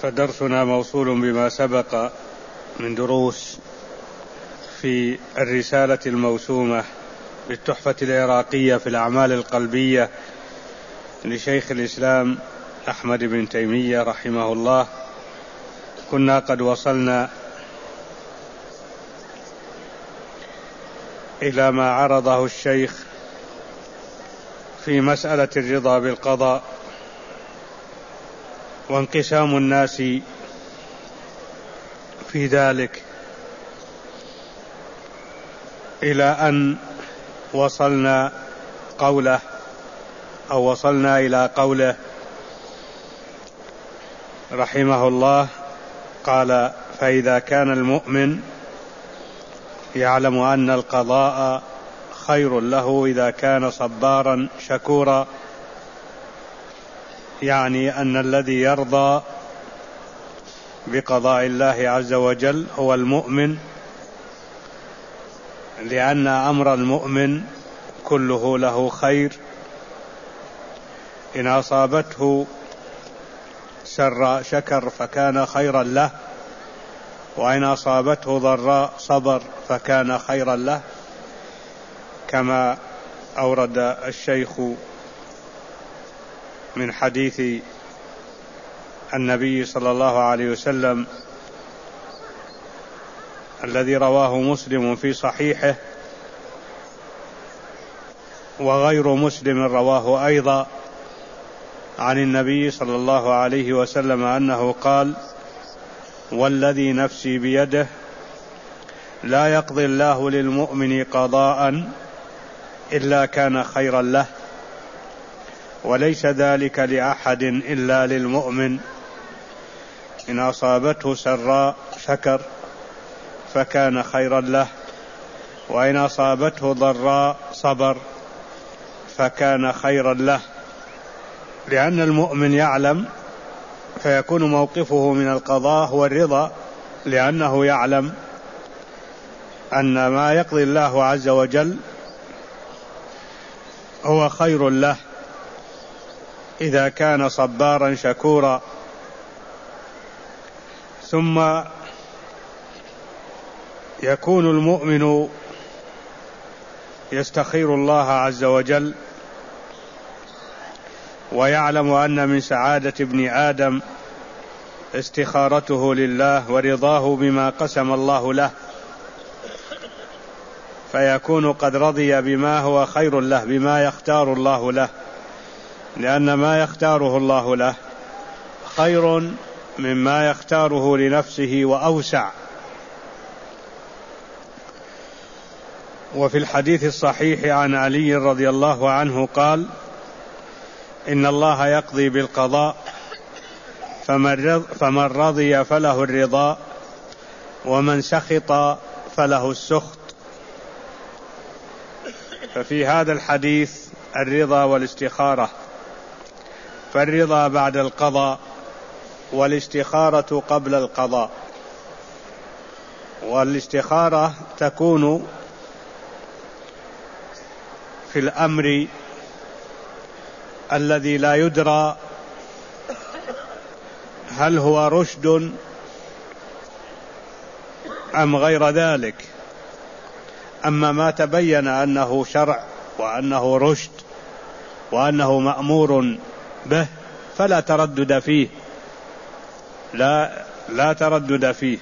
فدرسنا موصول بما سبق من دروس في الرسالة الموسومة بالتحفة العراقية في الأعمال القلبية لشيخ الإسلام أحمد بن تيمية رحمه الله. كنا قد وصلنا إلى ما عرضه الشيخ في مسألة الرضا بالقضاء وانقسام الناس في ذلك، إلى أن وصلنا إلى قوله رحمه الله قال: فإذا كان المؤمن يعلم أن القضاء خير له إذا كان صبارا شكورا، يعني أن الذي يرضى بقضاء الله عز وجل هو المؤمن، لأن أمر المؤمن كله له خير، إن أصابته سراء شكر فكان خيرا له، وإن أصابته ضراء صبر فكان خيرا له، كما أورد الشيخ من حديث النبي صلى الله عليه وسلم الذي رواه مسلم في صحيحه، وغير مسلم رواه أيضا عن النبي صلى الله عليه وسلم أنه قال: والذي نفسي بيده لا يقضي الله للمؤمن قضاء إلا كان خيرا له، وليس ذلك لأحد إلا للمؤمن، إن أصابته سراء شكر فكان خيرا له، وإن أصابته ضراء صبر فكان خيرا له، لأن المؤمن يعلم، فيكون موقفه من القضاء هو الرضا، لأنه يعلم أن ما يقضي الله عز وجل هو خير له إذا كان صبارا شكورا. ثم يكون المؤمن يستخير الله عز وجل، ويعلم أن من سعادة ابن آدم استخارته لله ورضاه بما قسم الله له، فيكون قد رضي بما هو خير له، بما يختار الله له، لأن ما يختاره الله له خير مما يختاره لنفسه وأوسع. وفي الحديث الصحيح عن علي رضي الله عنه قال: إن الله يقضي بالقضاء، فمن رضي فله الرضا، ومن سخط فله السخط. ففي هذا الحديث الرضا والاستخارة، فالرضا بعد القضاء والاستخارة قبل القضاء. والاستخارة تكون في الأمر الذي لا يدرى هل هو رشد أم غير ذلك. أما ما تبين أنه شرع وأنه رشد وأنه مأمور به فلا تردد فيه، لا تردد فيه.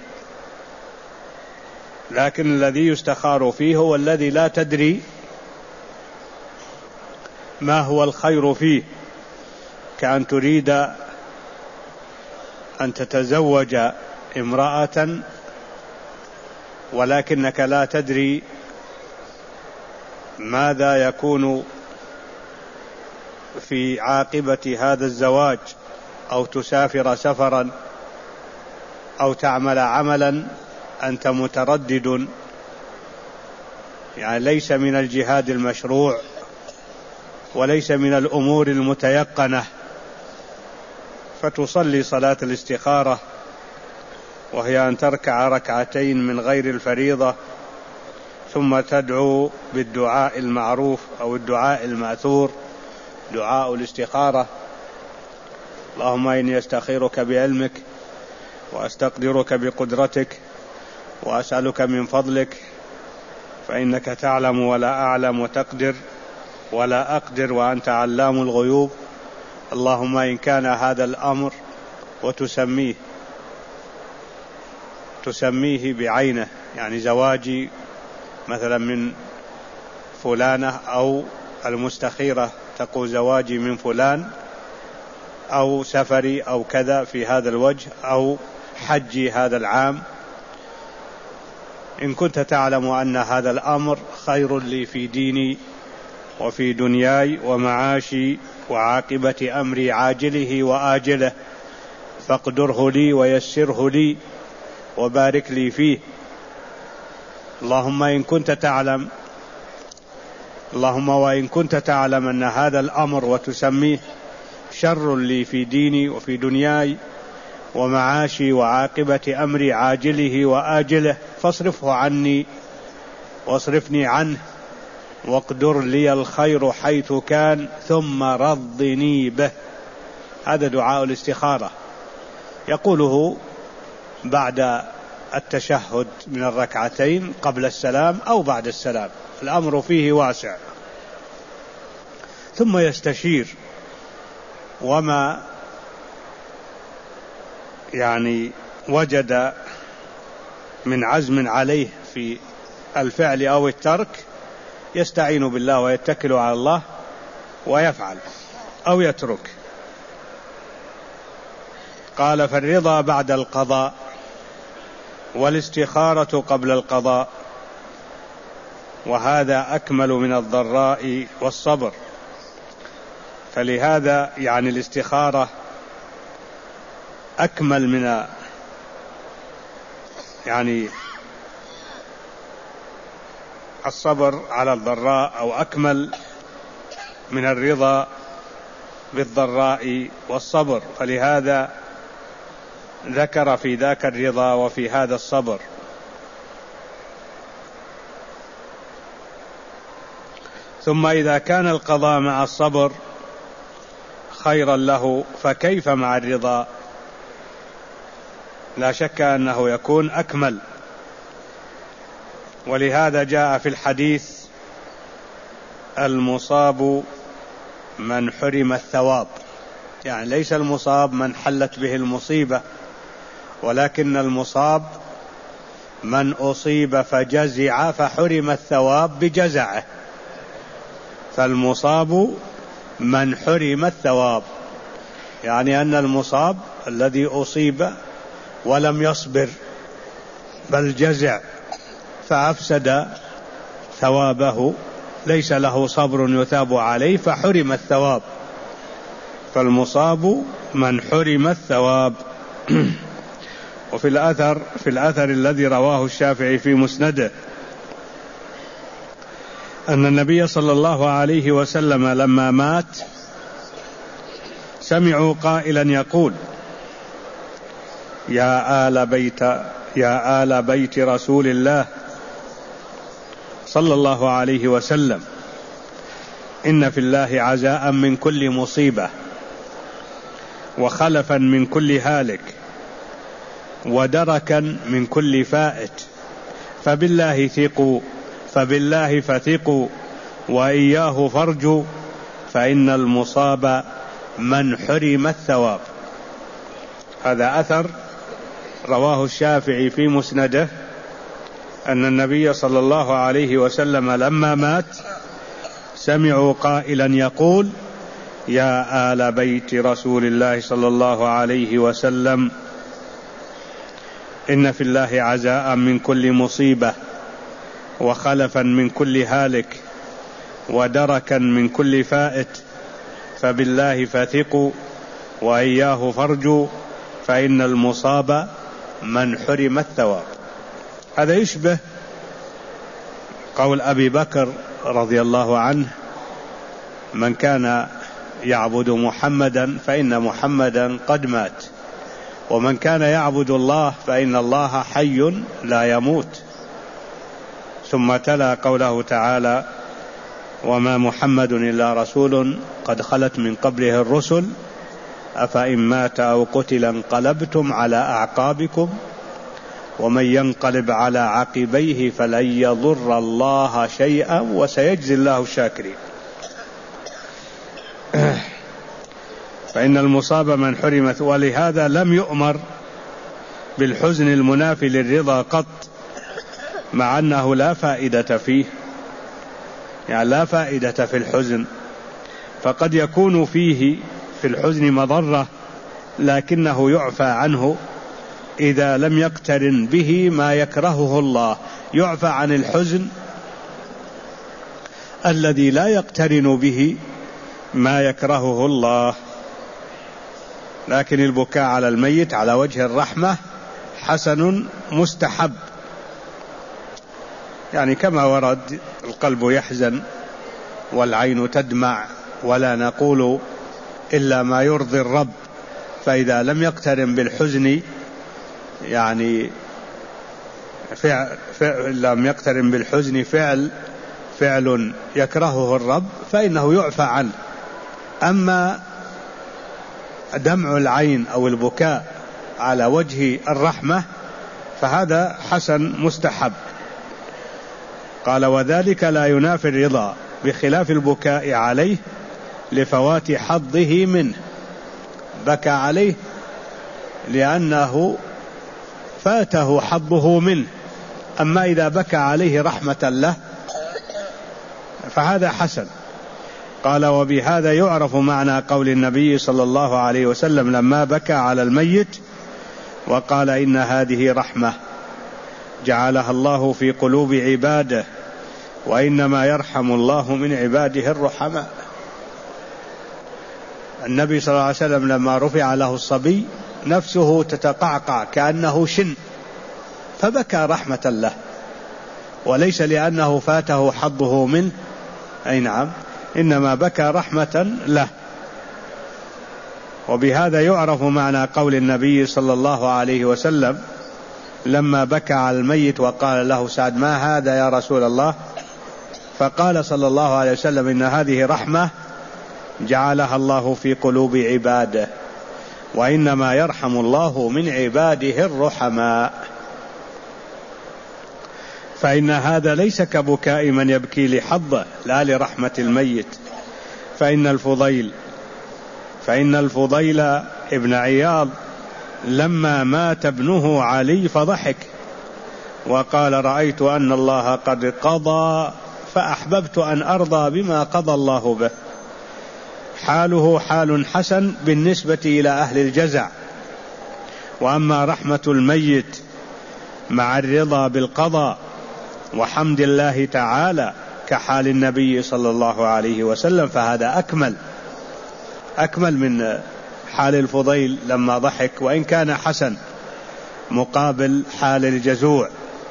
لكن الذي يستخار فيه هو الذي لا تدري ما هو الخير فيه، كأن تريد أن تتزوج امرأة ولكنك لا تدري ماذا يكون في عاقبة هذا الزواج، أو تسافر سفرا أو تعمل عملا أنت متردد، يعني ليس من الجهاد المشروع وليس من الأمور المتيقنة، فتصلي صلاة الاستخارة، وهي أن تركع ركعتين من غير الفريضة، ثم تدعو بالدعاء المعروف أو الدعاء المأثور، دعاء الاستخارة: اللهم إني أستخيرك بعلمك وأستقدرك بقدرتك وأسألك من فضلك، فإنك تعلم ولا أعلم وتقدر ولا أقدر وأنت علام الغيوب. اللهم إن كان هذا الأمر وتسميه بعينه، يعني زواجي مثلا من فلانة، أو المستخيرة تقول زواجي من فلان، أو سفري أو كذا في هذا الوجه، أو حجي هذا العام، إن كنت تعلم أن هذا الأمر خير لي في ديني وفي دنياي ومعاشي وعاقبة أمري عاجله وآجله، فاقدره لي ويسره لي وبارك لي فيه. اللهم وإن كنت تعلم أن هذا الأمر وتسميه شر لي في ديني وفي دنياي ومعاشي وعاقبة أمري عاجله وآجله، فاصرفه عني واصرفني عنه، واقدر لي الخير حيث كان، ثم رضني به. هذا دعاء الاستخارة، يقوله بعد التشهد من الركعتين قبل السلام أو بعد السلام، الأمر فيه واسع. ثم يستشير، وما يعني وجد من عزم عليه في الفعل أو الترك يستعين بالله ويتكل على الله ويفعل أو يترك. قال: فالرضا بعد القضاء والاستخارة قبل القضاء، وهذا أكمل من الضراء والصبر. فلهذا يعني الاستخارة أكمل من يعني الصبر على الضراء، أو أكمل من الرضا بالضراء والصبر، فلهذا ذكر في ذاك الرضا وفي هذا الصبر. ثم إذا كان القضاء مع الصبر خيرا له، فكيف مع الرضا؟ لا شك أنه يكون أكمل. ولهذا جاء في الحديث: المصاب من حرم الثواب، يعني ليس المصاب من حلت به المصيبة، ولكن المصاب من أصيب فجزع فحرم الثواب بجزعه، فالمصاب من حرم الثواب، يعني أن المصاب الذي أصيب ولم يصبر بل جزع فأفسد ثوابه، ليس له صبر يثاب عليه فحرم الثواب، فالمصاب من حرم الثواب. وفي الأثر الذي رواه الشافعي في مسنده أن النبي صلى الله عليه وسلم لما مات سمعوا قائلا يقول: يا آل بيت رسول الله صلى الله عليه وسلم، إن في الله عزاء من كل مصيبة، وخلفا من كل هالك، ودركا من كل فائت، فبالله فثقوا وإياه فارجوا، فإن المصاب من حرم الثواب. هذا أثر رواه الشافعي في مسنده أن النبي صلى الله عليه وسلم لما مات سمعوا قائلا يقول: يا آل بيت رسول الله صلى الله عليه وسلم، إن في الله عزاء من كل مصيبة، وخلفا من كل هالك، ودركا من كل فائت، فبالله فثقوا وإياه فارجوا، فإن المصاب من حرم الثواب. هذا يشبه قول أبي بكر رضي الله عنه: من كان يعبد محمدا فإن محمدا قد مات، ومن كان يعبد الله فإن الله حي لا يموت. ثم تلا قوله تعالى: وما محمد إلا رسول قد خلت من قبله الرسل أفإن مات أو قتل انقلبتم على أعقابكم ومن ينقلب على عقبيه فلن يضر الله شيئا وسيجزي الله الشاكرين. فإن المصاب من حرمت. ولهذا لم يؤمر بالحزن المنافي للرضا قط، مع أنه لا فائدة فيه، يعني لا فائدة في الحزن، فقد يكون فيه في الحزن مضرة لكنه يعفى عنه إذا لم يقترن به ما يكرهه الله. يعفى عن الحزن الذي لا يقترن به ما يكرهه الله. لكن البكاء على الميت على وجه الرحمة حسن مستحب، يعني كما ورد: القلب يحزن والعين تدمع ولا نقول إلا ما يرضي الرب. فإذا لم يقترن بالحزن يعني لم يقترن بالحزن فعل يكرهه الرب فإنه يعفى عنه. أما دمع العين أو البكاء على وجه الرحمة فهذا حسن مستحب. قال: وذلك لا ينافي الرضا، بخلاف البكاء عليه لفوات حظه منه. بكى عليه لأنه فاته حظه منه، أما إذا بكى عليه رحمة له فهذا حسن. قال: وبهذا يعرف معنى قول النبي صلى الله عليه وسلم لما بكى على الميت وقال: إن هذه رحمة جعلها الله في قلوب عباده وإنما يرحم الله من عباده الرحماء. النبي صلى الله عليه وسلم لما رفع له الصبي نفسه تتقعقع كأنه شن، فبكى رحمة له، وليس لأنه فاته حظه منه، أي نعم، إنما بكى رحمة له. وبهذا يعرف معنى قول النبي صلى الله عليه وسلم لما بكى على الميت وقال له سعد: ما هذا يا رسول الله؟ فقال صلى الله عليه وسلم: إن هذه رحمة جعلها الله في قلوب عباده وإنما يرحم الله من عباده الرحماء. فإن هذا ليس كبكاء من يبكي لحظه لا لرحمة الميت. فإن الفضيل ابن عياض لما مات ابنه علي فضحك وقال: رأيت أن الله قد قضى فأحببت أن أرضى بما قضى الله به. حاله حال حسن بالنسبة إلى أهل الجزع. وأما رحمة الميت مع الرضا بالقضاء وحمد الله تعالى كحال النبي صلى الله عليه وسلم فهذا أكمل من حال الفضيل لما ضحك، وإن كان حسن مقابل حال الجزوع.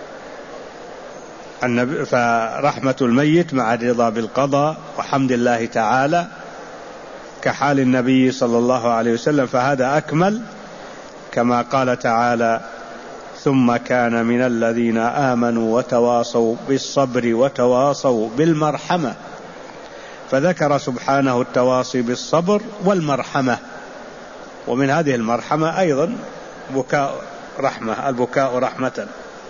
فرحمة الميت مع الرضا بالقضاء وحمد الله تعالى كحال النبي صلى الله عليه وسلم فهذا أكمل، كما قال تعالى: ثم كان من الذين آمنوا وتواصوا بالصبر وتواصوا بالمرحمة. فذكر سبحانه التواصي بالصبر والمرحمة، ومن هذه المرحمة أيضا بكاء رحمة، البكاء رحمة،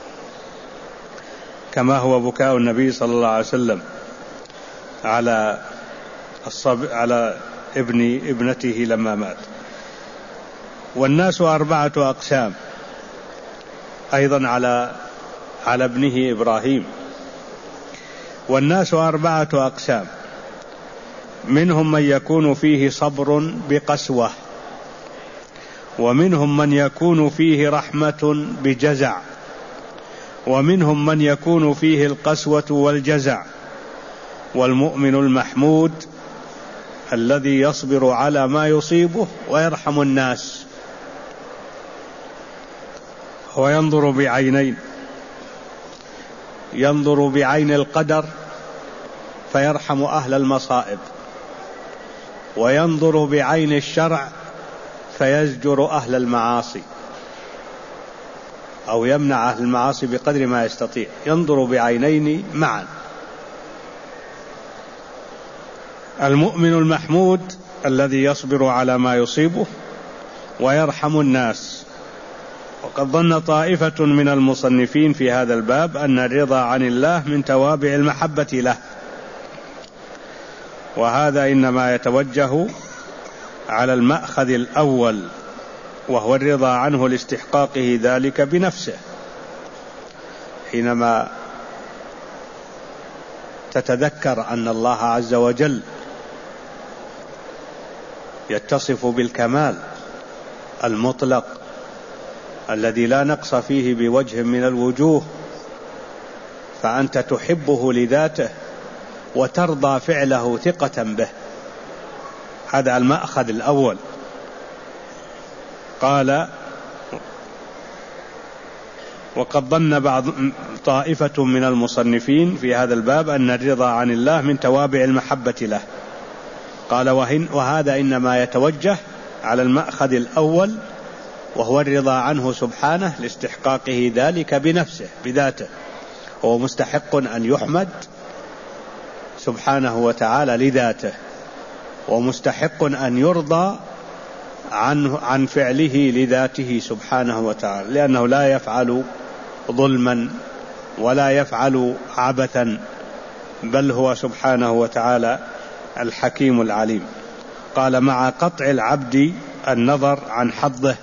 كما هو بكاء النبي صلى الله عليه وسلم على على ابنته لما مات. والناس 4 أقسام أيضا على ابنه إبراهيم. والناس 4 أقسام: منهم من يكون فيه صبر بقسوة، ومنهم من يكون فيه رحمة بجزع، ومنهم من يكون فيه القسوة والجزع. والمؤمن المحمود الذي يصبر على ما يصيبه ويرحم الناس. هو ينظر بعينين: ينظر بعين القدر فيرحم أهل المصائب، وينظر بعين الشرع فيزجر أهل المعاصي أو يمنع أهل المعاصي بقدر ما يستطيع. ينظر بعينين معا. المؤمن المحمود الذي يصبر على ما يصيبه ويرحم الناس. وقد ظن طائفة من المصنفين في هذا الباب أن الرضا عن الله من توابع المحبة له، وهذا إنما يتوجه على المأخذ الأول، وهو الرضا عنه لاستحقاقه ذلك بنفسه. حينما تتذكر أن الله عز وجل يتصف بالكمال المطلق الذي لا نقص فيه بوجه من الوجوه، فأنت تحبه لذاته وترضى فعله ثقة به. هذا المأخذ الأول. قال: وقد ظن طائفة من المصنفين في هذا الباب أن الرضا عن الله من توابع المحبة له. قال: وهذا إنما يتوجه على المأخذ الأول، وهو الرضا عنه سبحانه لاستحقاقه ذلك بنفسه بذاته. هو مستحق أن يحمد سبحانه وتعالى لذاته، ومستحق أن يرضى عن فعله لذاته سبحانه وتعالى، لأنه لا يفعل ظلما ولا يفعل عبثا، بل هو سبحانه وتعالى الحكيم العليم. قال: مع قطع العبد النظر عن حظه،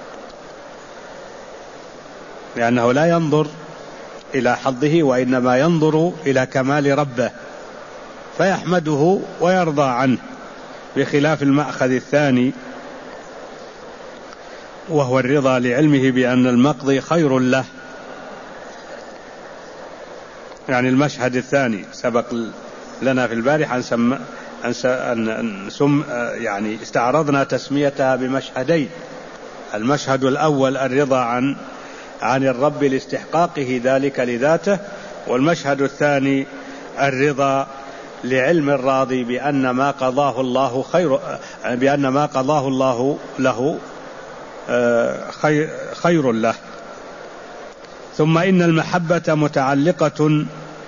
لأنه لا ينظر إلى حظه، وإنما ينظر إلى كمال ربه فيحمده ويرضى عنه، بخلاف المأخذ الثاني وهو الرضا لعلمه بأن المقضي خير له. يعني المشهد الثاني سبق لنا في البارحة يعني استعرضنا تسميتها بمشهدين: المشهد الأول الرضا عن الرب لاستحقاقه ذلك لذاته، والمشهد الثاني الرضا لعلم الراضي بأن ما قضاه الله له خير له. ثم إن المحبة متعلقة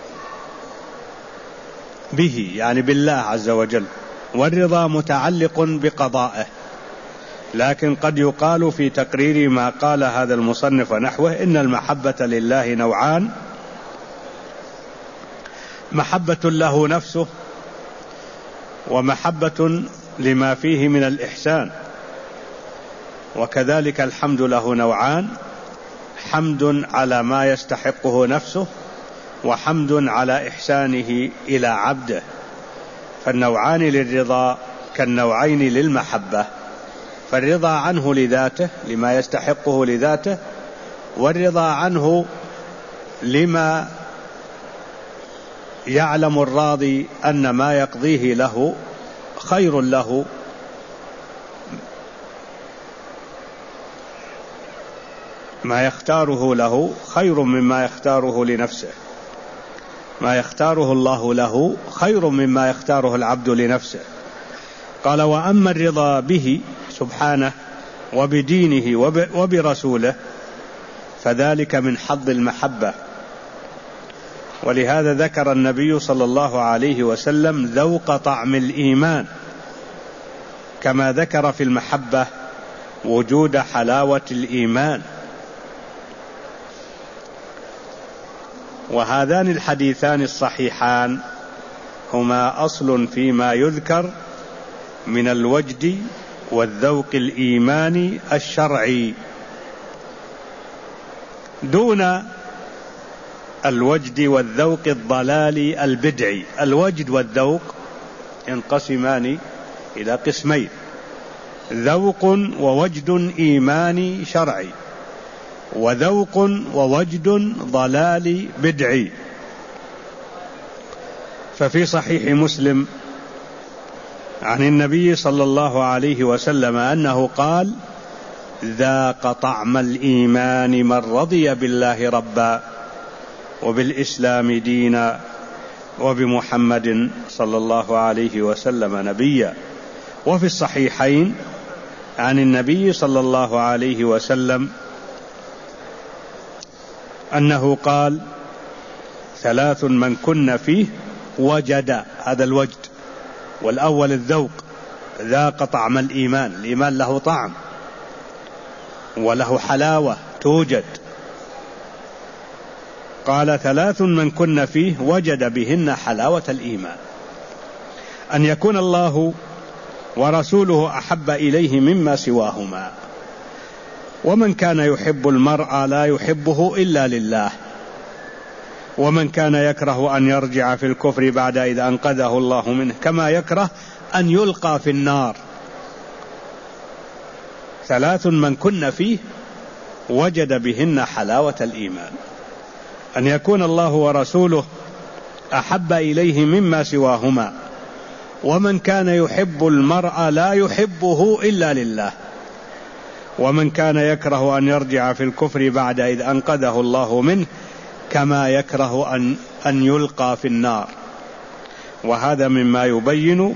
به، يعني بالله عز وجل، والرضا متعلق بقضائه. لكن قد يقال في تقرير ما قال هذا المصنف نحوه إن المحبة لله نوعان: محبة له نفسه، ومحبة لما فيه من الإحسان. وكذلك الحمد له نوعان: حمد على ما يستحقه نفسه، وحمد على إحسانه إلى عبده. فالنوعان للرضا كالنوعين للمحبة، فالرضا عنه لذاته لما يستحقه لذاته، والرضا عنه لما يعلم الراضي أن ما يقضيه له خير له، ما يختاره له خير مما يختاره لنفسه، ما يختاره الله له خير مما يختاره العبد لنفسه. قال: وأما الرضا به سبحانه وبدينه وبرسوله فذلك من حظ المحبة. ولهذا ذكر النبي صلى الله عليه وسلم ذوق طعم الإيمان، كما ذكر في المحبة وجود حلاوة الإيمان. وهذان الحديثان الصحيحان هما أصل فيما يذكر من الوجد والذوق الإيماني الشرعي، دون الوجد والذوق الضلالي البدعي. الوجد والذوق ينقسمان إلى قسمين: ذوق ووجد إيماني شرعي، وذوق ووجد ضلالي بدعي. ففي صحيح مسلم عن النبي صلى الله عليه وسلم أنه قال: ذاق طعم الإيمان من رضي بالله ربا وبالإسلام دينا وبمحمد صلى الله عليه وسلم نبيا. وفي الصحيحين عن النبي صلى الله عليه وسلم أنه قال: ثلاث من كن فيه وجد، هذا الوجد، والأول الذوق، ذاق طعم الإيمان، الإيمان له طعم، وله حلاوة توجد. قال 3 من كن فيه وجد بهن حلاوة الإيمان: أن يكون الله ورسوله أحب إليه مما سواهما، ومن كان يحب المرء لا يحبه إلا لله، ومن كان يكره أن يرجع في الكفر بعد إذ أنقذه الله منه كما يكره أن يلقى في النار. 3 من كن فيه وجد بهن حلاوة الإيمان: أن يكون الله ورسوله أحب إليه مما سواهما، ومن كان يحب المرء لا يحبه إلا لله، ومن كان يكره أن يرجع في الكفر بعد إذ أنقذه الله منه كما يكره أن يلقى في النار. وهذا مما يبين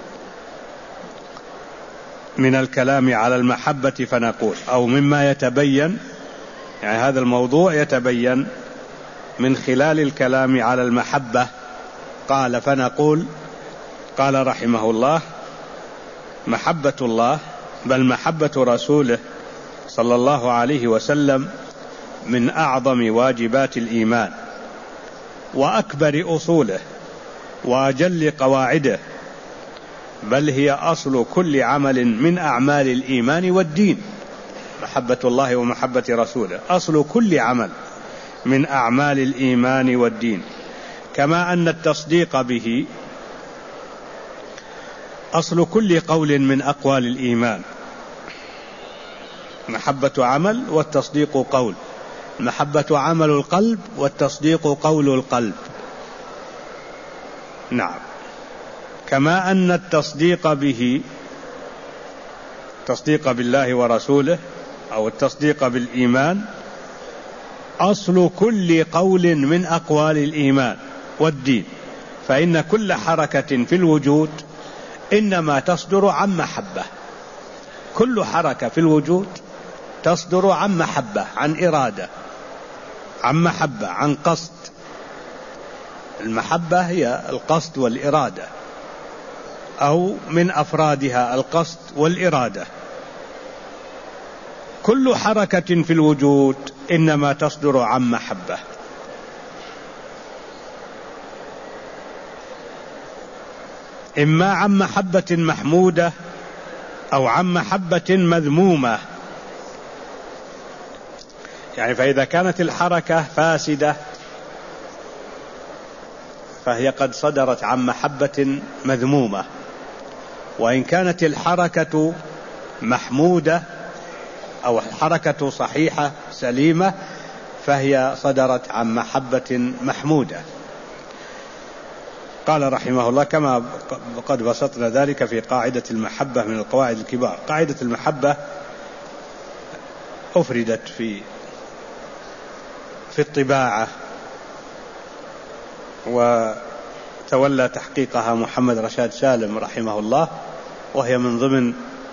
من الكلام على المحبة، فنقول أو مما يتبين، يعني هذا الموضوع يتبين من خلال الكلام على المحبة. قال فنقول: قال رحمه الله: محبة الله بل محبة رسوله صلى الله عليه وسلم من أعظم واجبات الإيمان وأكبر أصوله وأجل قواعده، بل هي أصل كل عمل من أعمال الإيمان والدين. محبة الله ومحبة رسوله أصل كل عمل من أعمال الإيمان والدين، كما أن التصديق به أصل كل قول من أقوال الإيمان. محبة عمل والتصديق قول، محبة عمل القلب والتصديق قول القلب. نعم، كما أن التصديق به، تصديق بالله ورسوله أو التصديق بالإيمان، أصل كل قول من أقوال الإيمان والدين، فإن كل حركة في الوجود إنما تصدر عن محبة. كل حركة في الوجود تصدر عن محبة، عن إرادة، عن محبة، عن قصد. المحبة هي القصد والإرادة، أو من أفرادها القصد والإرادة. كل حركة في الوجود إنما تصدر عن محبة. إما عن محبة محمودة أو عن محبة مذمومة. يعني فإذا كانت الحركة فاسدة فهي قد صدرت عن محبة مذمومة، وإن كانت الحركة محمودة أو الحركة صحيحة سليمة فهي صدرت عن محبة محمودة. قال رحمه الله: كما قد بسطنا ذلك في قاعدة المحبة من القواعد الكبار. قاعدة المحبة أفردت في الطباعة، وتولى تحقيقها محمد رشاد سالم رحمه الله، وهي من ضمن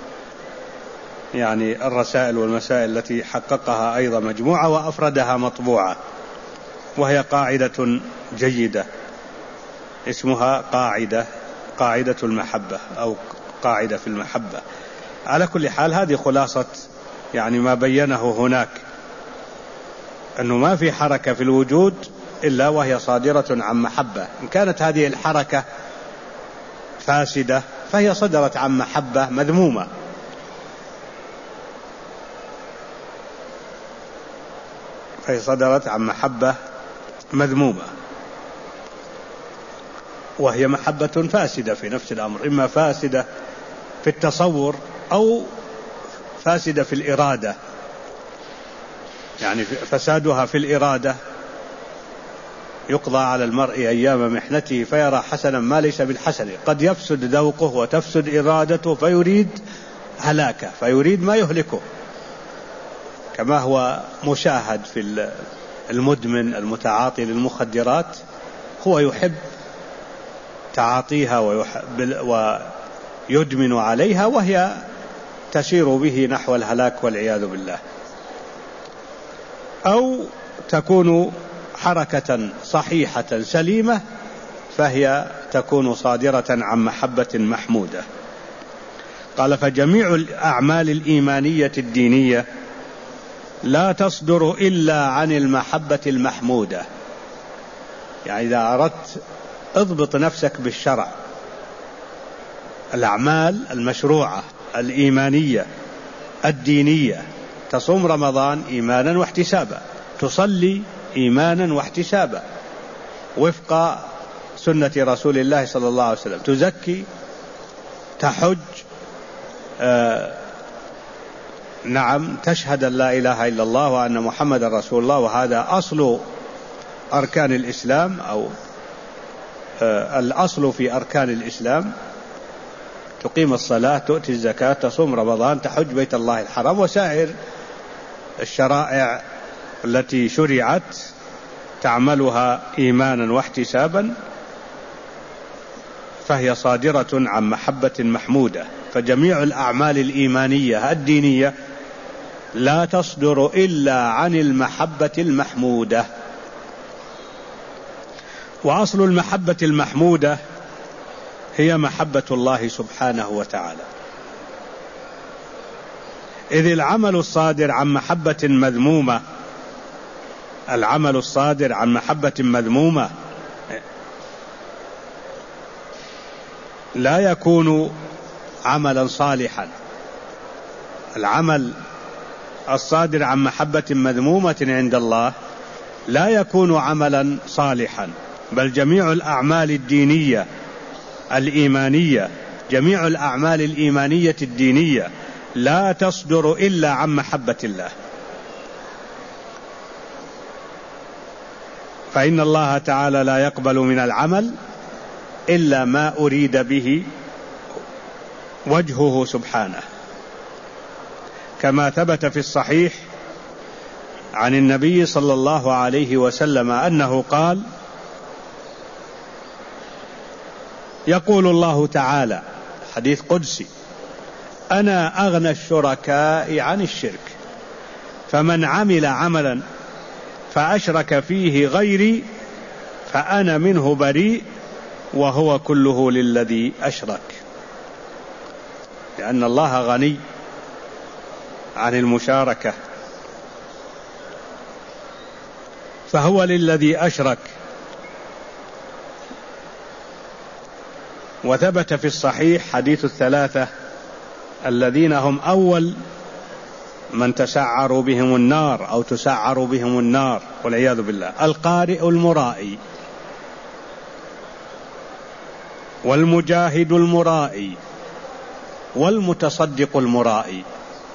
يعني الرسائل والمسائل التي حققها أيضا مجموعة وأفردها مطبوعة، وهي قاعدة جيدة اسمها قاعدة المحبة أو قاعدة في المحبة. على كل حال هذه خلاصة يعني ما بينه هناك، أنه ما في حركة في الوجود إلا وهي صادرة عن محبة. إن كانت هذه الحركة فاسدة فهي صدرت عن محبة مذمومة. فهي صدرت عن محبة مذمومة، وهي محبة فاسدة في نفس الأمر، إما فاسدة في التصور أو فاسدة في الإرادة. يعني فسادها في الإرادة: يقضى على المرء أيام محنته فيرى حسنا ما ليس بالحسن. قد يفسد ذوقه وتفسد إرادته فيريد هلاكه، فيريد ما يهلكه، كما هو مشاهد في المدمن المتعاطي للمخدرات، هو يحب تعاطيها ويدمن عليها، وهي تسير به نحو الهلاك والعياذ بالله. أو تكون حركة صحيحة سليمة فهي تكون صادرة عن محبة محمودة. قال: فجميع الأعمال الإيمانية الدينية لا تصدر إلا عن المحبة المحمودة. يعني إذا أردت اضبط نفسك بالشرع، الأعمال المشروعة الإيمانية الدينية، تصوم رمضان إيمانا واحتسابا، تصلي إيمانا واحتسابا وفق سنة رسول الله صلى الله عليه وسلم، تزكي، تحج، نعم، تشهد أن لا إله إلا الله وأن محمد رسول الله، وهذا أصل أركان الإسلام، أو الأصل في أركان الإسلام. تقيم الصلاة، تؤتي الزكاة، تصوم رمضان، تحج بيت الله الحرام، وسائر الشرائع التي شرعت تعملها إيمانا واحتسابا، فهي صادرة عن محبة محمودة. فجميع الأعمال الإيمانية الدينية لا تصدر إلا عن المحبة المحمودة. وأصل المحبة المحمودة هي محبة الله سبحانه وتعالى، إذ العمل الصادر عن محبة مذمومة، العمل الصادر عن محبة مذمومة لا يكون عملا صالحا. العمل الصادر عن محبة مذمومة عند الله لا يكون عملا صالحا، بل جميع الأعمال الدينية الإيمانية، جميع الأعمال الإيمانية الدينية لا تصدر إلا عن محبة الله. فإن الله تعالى لا يقبل من العمل إلا ما أريد به وجهه سبحانه، كما ثبت في الصحيح عن النبي صلى الله عليه وسلم أنه قال: يقول الله تعالى، حديث قدسي: أنا أغنى الشركاء عن الشرك، فمن عمل عملا فأشرك فيه غيري فأنا منه بريء وهو كله للذي أشرك. لأن الله غني عن المشاركة، فهو للذي أشرك. وثبت في الصحيح حديث الثلاثة الذين هم أول من تسعر بهم النار أو تسعر بهم النار والعياذ بالله: القارئ المرائي، والمجاهد المرائي، والمتصدق المرائي.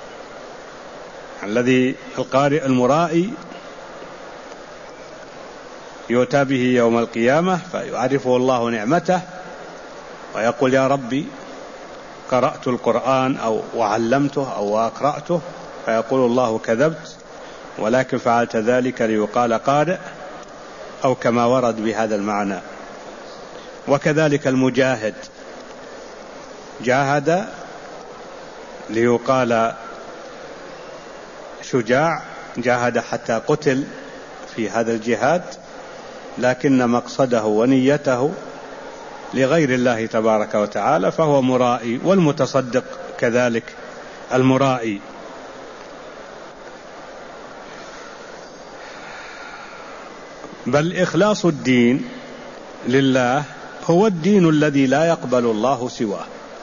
الذي القارئ المرائي يؤتى به يوم القيامة فيعرفه الله نعمته ويقول: يا ربي قرأت القرآن أو وعلمته أو أقرأته، فيقول الله: كذبت، ولكن فعلت ذلك ليقال قارئ، أو كما ورد بهذا المعنى. وكذلك المجاهد، جاهد ليقال شجاع، جاهد حتى قتل في هذا الجهاد، لكن مقصده ونيته لغير الله تبارك وتعالى، فهو مرائي. والمتصدق كذلك المرائي. بل إخلاص الدين لله هو الدين الذي لا يقبل الله سواه،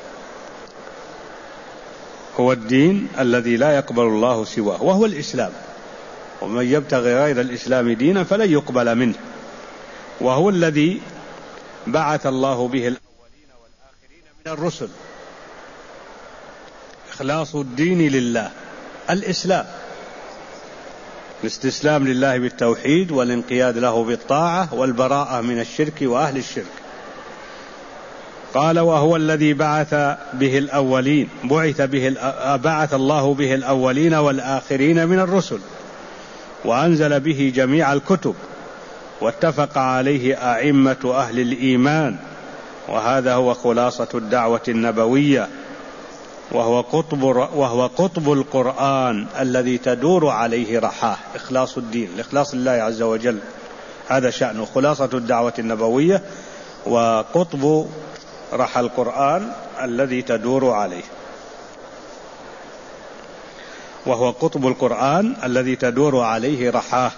هو الدين الذي لا يقبل الله سواه، وهو الإسلام. ومن يبتغي غير الإسلام دينا فلن يقبل منه، وهو الذي بعث الله به الأولين والآخرين من الرسل. إخلاص الدين لله، الإسلام، الاستسلام لله بالتوحيد والانقياد له بالطاعة والبراءة من الشرك وأهل الشرك. قال: وهو الذي بعث به الأولين، بعث الله به الأولين والآخرين من الرسل، وأنزل به جميع الكتب، واتفق عليه أئمة أهل الإيمان، وهذا هو خلاصة الدعوة النبوية، وهو قطب القرآن الذي تدور عليه رحاه. إخلاص الدين، الإخلاص لله عز وجل، هذا شأنه، خلاصة الدعوة النبوية وقطب رحى القرآن الذي تدور عليه. وهو قطب القرآن الذي تدور عليه رحاه.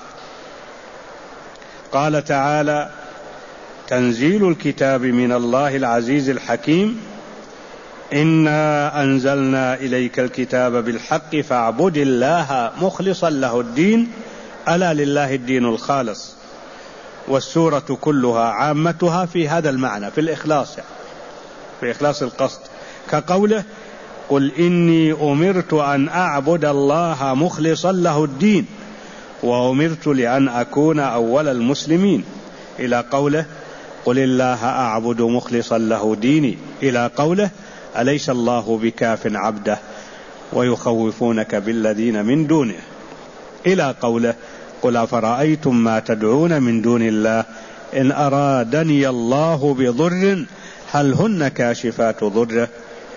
قال تعالى: تنزيل الكتاب من الله العزيز الحكيم، إنا أنزلنا إليك الكتاب بالحق فاعبد الله مخلصا له الدين ألا لله الدين الخالص. والسورة كلها عامتها في هذا المعنى، في الإخلاص، في إخلاص القصد، كقوله: قل إني أمرت أن أعبد الله مخلصا له الدين وأمرت لأن أكون أول المسلمين، إلى قوله: قل الله أعبد مخلصا له ديني، إلى قوله: أليس الله بكاف عبده ويخوفونك بالذين من دونه، إلى قوله: قل أفرأيتم ما تدعون من دون الله إن أرادني الله بضر هل هن كاشفات ضره،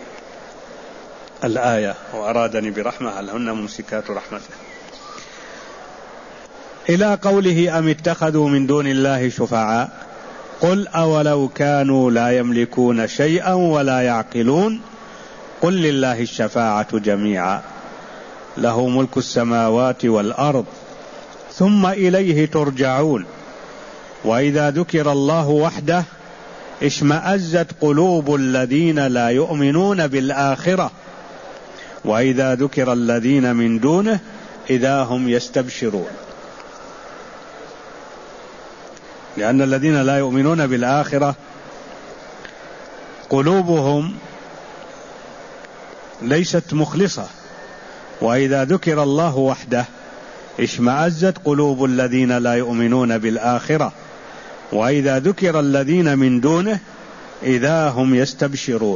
الآية: وأرادني برحمة هل هن ممسكات رحمته، إلى قوله: أم اتخذوا من دون الله شفعاء قل أولو كانوا لا يملكون شيئا ولا يعقلون قل لله الشفاعة جميعا له ملك السماوات والأرض ثم إليه ترجعون. وإذا ذكر الله وحده اشمأزت قلوب الذين لا يؤمنون بالآخرة وإذا ذكر الذين من دونه إذا هم يستبشرون. لأن الذين لا يؤمنون بالآخرة قلوبهم ليست مخلصة، وإذا ذكر الله وحده اشمأزت قلوب الذين لا يؤمنون بالآخرة وإذا ذكر الذين من دونه إذا هم يستبشرون،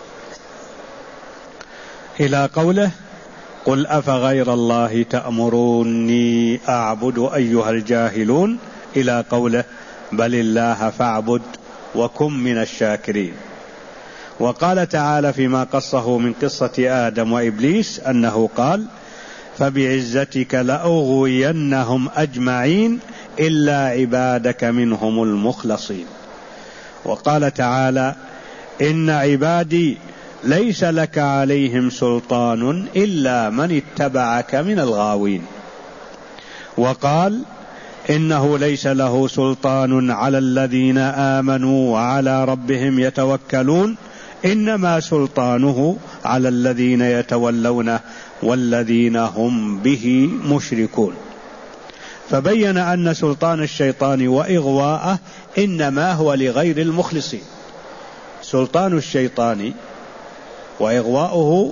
إلى قوله: قل أفغير الله تأمروني أعبد أيها الجاهلون، إلى قوله: بل الله فاعبد وكن من الشاكرين. وقال تعالى فيما قصه من قصة آدم وإبليس أنه قال: فبعزتك لأغوينهم أجمعين إلا عبادك منهم المخلصين. وقال تعالى: إن عبادي ليس لك عليهم سلطان إلا من اتبعك من الغاوين. وقال: إنه ليس له سلطان على الذين آمنوا وعلى ربهم يتوكلون إنما سلطانه على الذين يتولونه والذين هم به مشركون. فبين أن سلطان الشيطان وإغواءه إنما هو لغير المخلصين. سلطان الشيطان وإغواؤه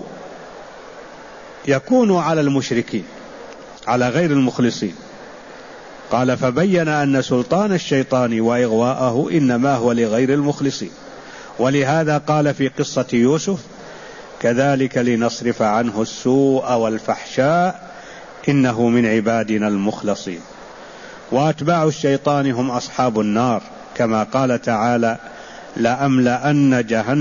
يكون على المشركين على غير المخلصين. قال: فبين أن سلطان الشيطان وإغواءه إنما هو لغير المخلصين. ولهذا قال في قصة يوسف: كذلك لنصرف عنه السوء والفحشاء إنه من عبادنا المخلصين. وأتباع الشيطان هم أصحاب النار، كما قال تعالى: لأملأن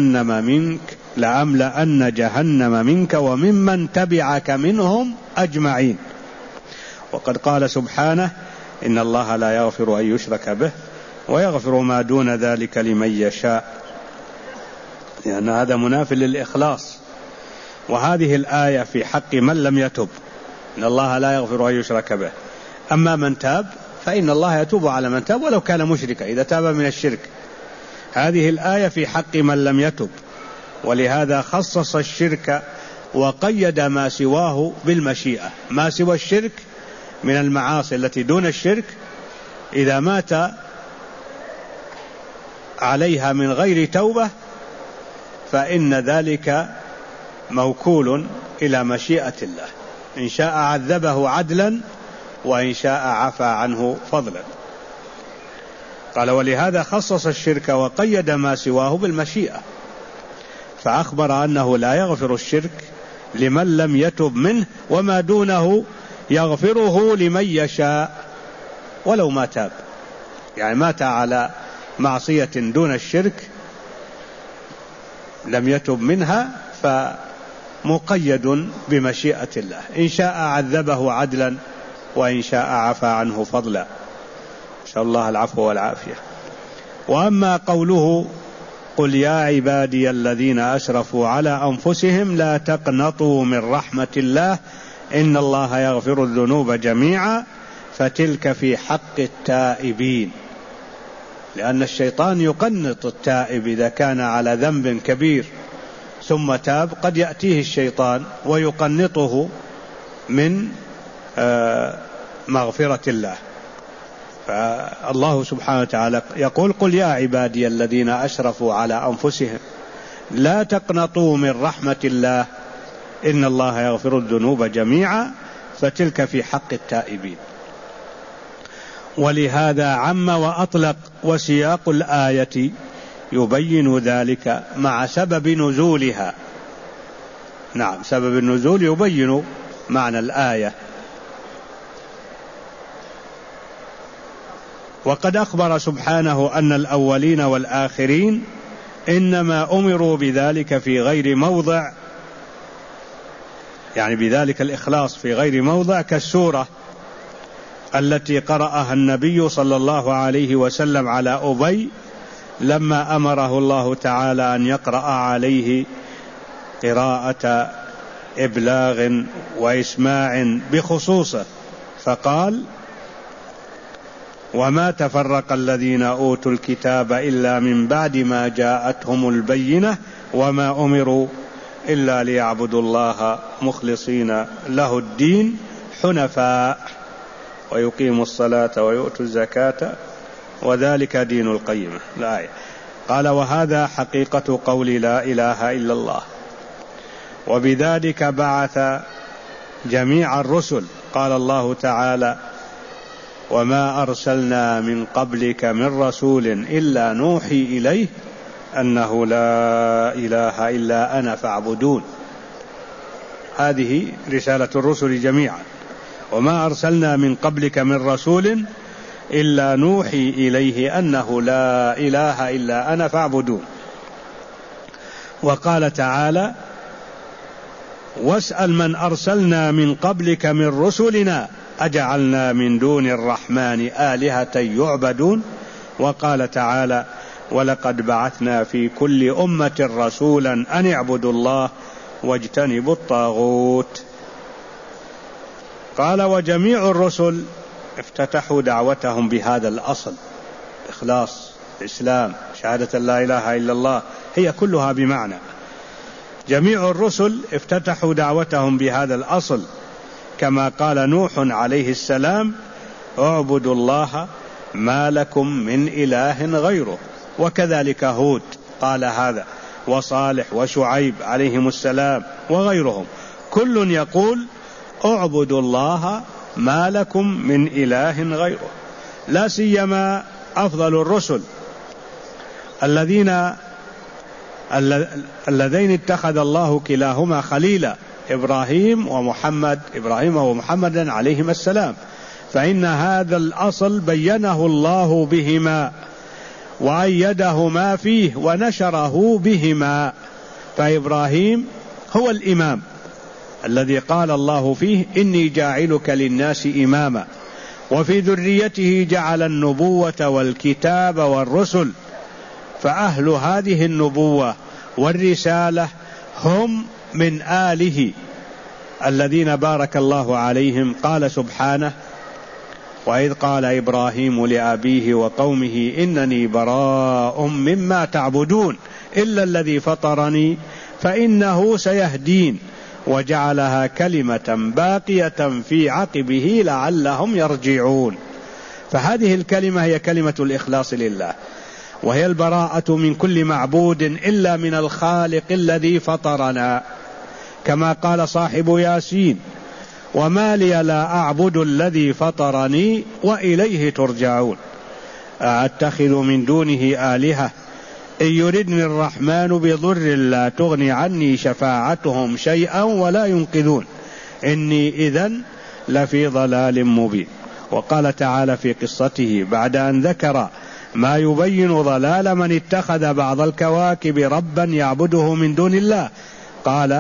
جهنم منك وممن تبعك منهم أجمعين. وقد قال سبحانه: إن الله لا يغفر أن يشرك به ويغفر ما دون ذلك لمن يشاء، لأن هذا مناف للإخلاص. وهذه الآية في حق من لم يتب، إن الله لا يغفر أن يشرك به. أما من تاب فإن الله يتوب على من تاب ولو كان مشركا إذا تاب من الشرك. هذه الآية في حق من لم يتب، ولهذا خصص الشرك وقيد ما سواه بالمشيئة. ما سوى الشرك من المعاصي التي دون الشرك إذا مات عليها من غير توبة فإن ذلك موكول إلى مشيئة الله، إن شاء عذبه عدلا وإن شاء عفى عنه فضلا. قال: ولهذا خصص الشرك وقيد ما سواه بالمشيئة، فأخبر أنه لا يغفر الشرك لمن لم يتب منه، وما دونه يغفره لمن يشاء ولو ما تاب. يعني مات على معصية دون الشرك لم يتب منها فمقيد بمشيئة الله، إن شاء عذبه عدلا وإن شاء عفى عنه فضلا، نسأل الله العفو والعافية. وأما قوله: قل يا عبادي الذين أسرفوا على أنفسهم لا تقنطوا من رحمة الله إن الله يغفر الذنوب جميعا فتلك في حق التائبين، لأن الشيطان يقنط التائب إذا كان على ذنب كبير ثم تاب، قد يأتيه الشيطان ويقنطه من مغفرة الله. فالله سبحانه وتعالى يقول: قل يا عبادي الذين أشرفوا على أنفسهم لا تقنطوا من رحمة الله إن الله يغفر الذنوب جميعا فتلك في حق التائبين. ولهذا عم وأطلق، وسياق الآية يبين ذلك مع سبب نزولها. نعم، سبب النزول يبين معنى الآية. وقد أخبر سبحانه أن الأولين والآخرين إنما أمروا بذلك في غير موضع، يعني بذلك الإخلاص في غير موضع، كالسورة التي قرأها النبي صلى الله عليه وسلم على أبي لما أمره الله تعالى أن يقرأ عليه قراءة إبلاغ وإسماع بخصوصه، فقال: وما تفرق الذين أوتوا الكتاب إلا من بعد ما جاءتهم البينة وما أمروا إلا ليعبدوا الله مخلصين له الدين حنفاء ويقيموا الصلاة ويؤتوا الزكاة وذلك دين القيمة. الآية. قال: وهذا حقيقة قول لا إله إلا الله، وبذلك بعث جميع الرسل. قال الله تعالى: وما أرسلنا من قبلك من رسول إلا نوحي إليه أنه لا إله إلا أنا فاعبدون. هذه رسالة الرسل جميعا: وما أرسلنا من قبلك من رسول إلا نوحي إليه أنه لا إله إلا أنا فاعبدون. وقال تعالى: واسأل من أرسلنا من قبلك من رسلنا أجعلنا من دون الرحمن آلهة يعبدون. وقال تعالى: ولقد بعثنا في كل أمة رسولا أن اعبدوا الله واجتنبوا الطاغوت. قال: وجميع الرسل افتتحوا دعوتهم بهذا الأصل: إخلاص الإسلام، شهادة لا إله إلا الله، هي كلها بمعنى. جميع الرسل افتتحوا دعوتهم بهذا الأصل، كما قال نوح عليه السلام: اعبدوا الله ما لكم من إله غيره. وكذلك هود قال هذا، وصالح وشعيب عليهم السلام وغيرهم، كل يقول: اعبدوا الله ما لكم من إله غيره. لا سيما أفضل الرسل الذين اتخذ الله كلاهما خليلا، إبراهيم ومحمد عليهم السلام، فإن هذا الأصل بينه الله بهما وأيدهما فيه ونشره بهما. فإبراهيم هو الإمام الذي قال الله فيه: إني جاعلك للناس إماما، وفي ذريته جعل النبوة والكتاب والرسل. فأهل هذه النبوة والرسالة هم من آله الذين بارك الله عليهم. قال سبحانه: وإذ قال إبراهيم لأبيه وقومه إنني براء مما تعبدون إلا الذي فطرني فإنه سيهدين، وجعلها كلمة باقية في عقبه لعلهم يرجعون. فهذه الكلمة هي كلمة الإخلاص لله، وهي البراءة من كل معبود إلا من الخالق الذي فطرنا، كما قال صاحب ياسين: وما لي لا أعبد الذي فطرني وإليه ترجعون، أتخذ من دونه آلهة إن يردني الرحمن بضر لا تغني عني شفاعتهم شيئا ولا ينقذون إني إذن لفي ضلال مبين. وقال تعالى في قصته بعد أن ذكر ما يبين ضلال من اتخذ بعض الكواكب ربا يعبده من دون الله، قال: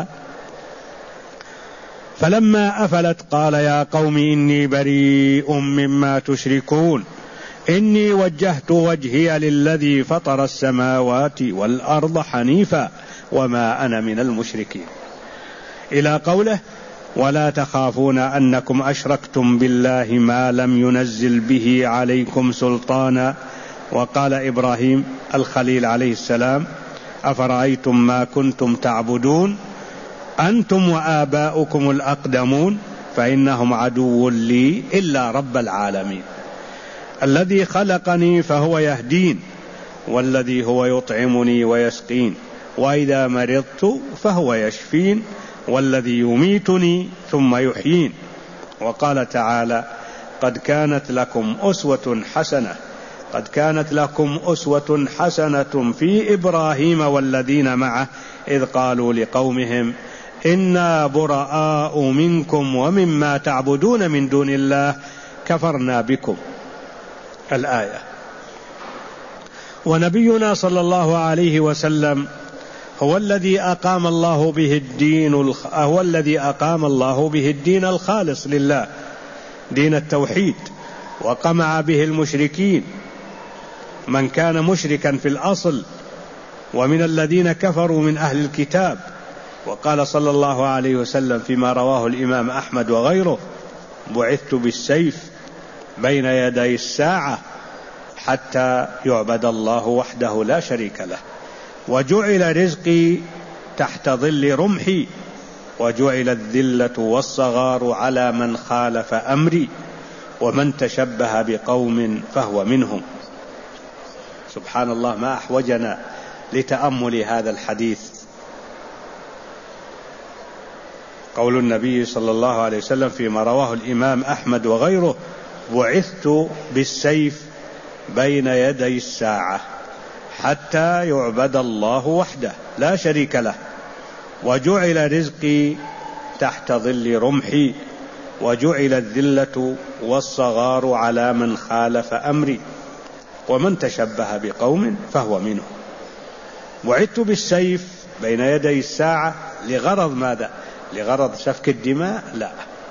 فلما أفلت قال يا قوم إني بريء مما تشركون إني وجهت وجهي للذي فطر السماوات والأرض حنيفا وما أنا من المشركين، إلى قوله: ولا تخافون أنكم أشركتم بالله ما لم ينزل به عليكم سلطانا. وقال إبراهيم الخليل عليه السلام: أفرأيتم ما كنتم تعبدون أنتم وآباؤكم الأقدمون فإنهم عدو لي إلا رب العالمين الذي خلقني فهو يهدين والذي هو يطعمني ويسقين وإذا مرضت فهو يشفين والذي يميتني ثم يحيين. وقال تعالى: قد كانت لكم أسوة حسنة في إبراهيم والذين معه إذ قالوا لقومهم إنا براء منكم ومما تعبدون من دون الله كفرنا بكم. الآية. ونبينا صلى الله عليه وسلم هو الذي أقام الله به الدين الخالص لله، دين التوحيد، وقمع به المشركين من كان مشركا في الأصل ومن الذين كفروا من أهل الكتاب. وقال صلى الله عليه وسلم فيما رواه الإمام أحمد وغيره: بعثت بالسيف بين يدي الساعة حتى يعبد الله وحده لا شريك له، وجعل رزقي تحت ظل رمحي، وجعل الذلة والصغار على من خالف أمري، ومن تشبه بقوم فهو منهم. سبحان الله، ما أحوجنا لتأمل هذا الحديث. قول النبي صلى الله عليه وسلم فيما رواه الإمام أحمد وغيره: بعثت بالسيف بين يدي الساعة حتى يعبد الله وحده لا شريك له، وجعل رزقي تحت ظل رمحي، وجعل الذلة والصغار على من خالف أمري، ومن تشبه بقوم فهو منهم. بعثت بالسيف بين يدي الساعة لغرض ماذا؟ لغرض سفك الدماء؟ لا.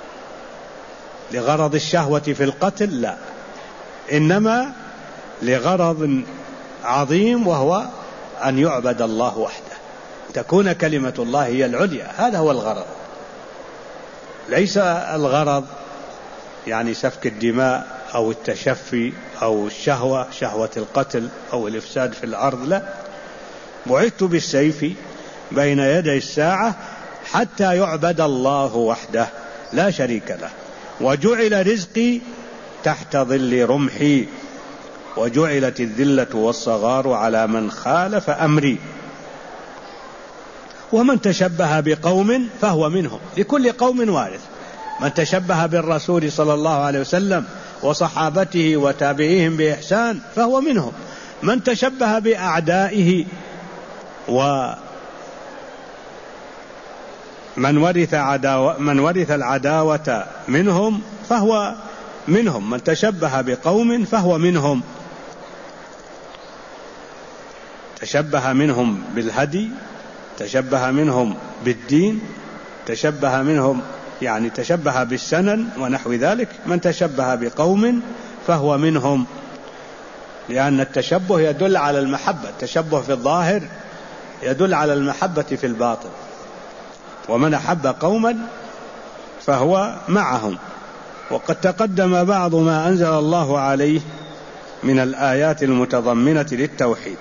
لغرض الشهوة في القتل؟ لا. إنما لغرض عظيم، وهو أن يعبد الله وحده، تكون كلمة الله هي العليا. هذا هو الغرض، ليس الغرض يعني سفك الدماء أو التشفي أو الشهوة، شهوة القتل أو الإفساد في الأرض، لا. بعثت بالسيف بين يدي الساعة حتى يعبد الله وحده لا شريك له، وجعل رزقي تحت ظل رمحي، وجعلت الذلة والصغار على من خالف أمري، ومن تشبه بقوم فهو منهم. لكل قوم وارث، من تشبه بالرسول صلى الله عليه وسلم وصحابته وتابعيهم بإحسان فهو منهم، من تشبه بأعدائه ومن ورث العداوة منهم فهو منهم، من تشبه بقوم فهو منهم. تشبه منهم بالهدي، تشبه منهم بالدين، تشبه منهم يعني تشبه بالسنن ونحو ذلك. من تشبه بقوم فهو منهم، لأن التشبه يدل على المحبة، التشبه في الظاهر يدل على المحبة في الباطن، ومن أحب قوما فهو معهم. وقد تقدم بعض ما أنزل الله عليه من الآيات المتضمنة للتوحيد،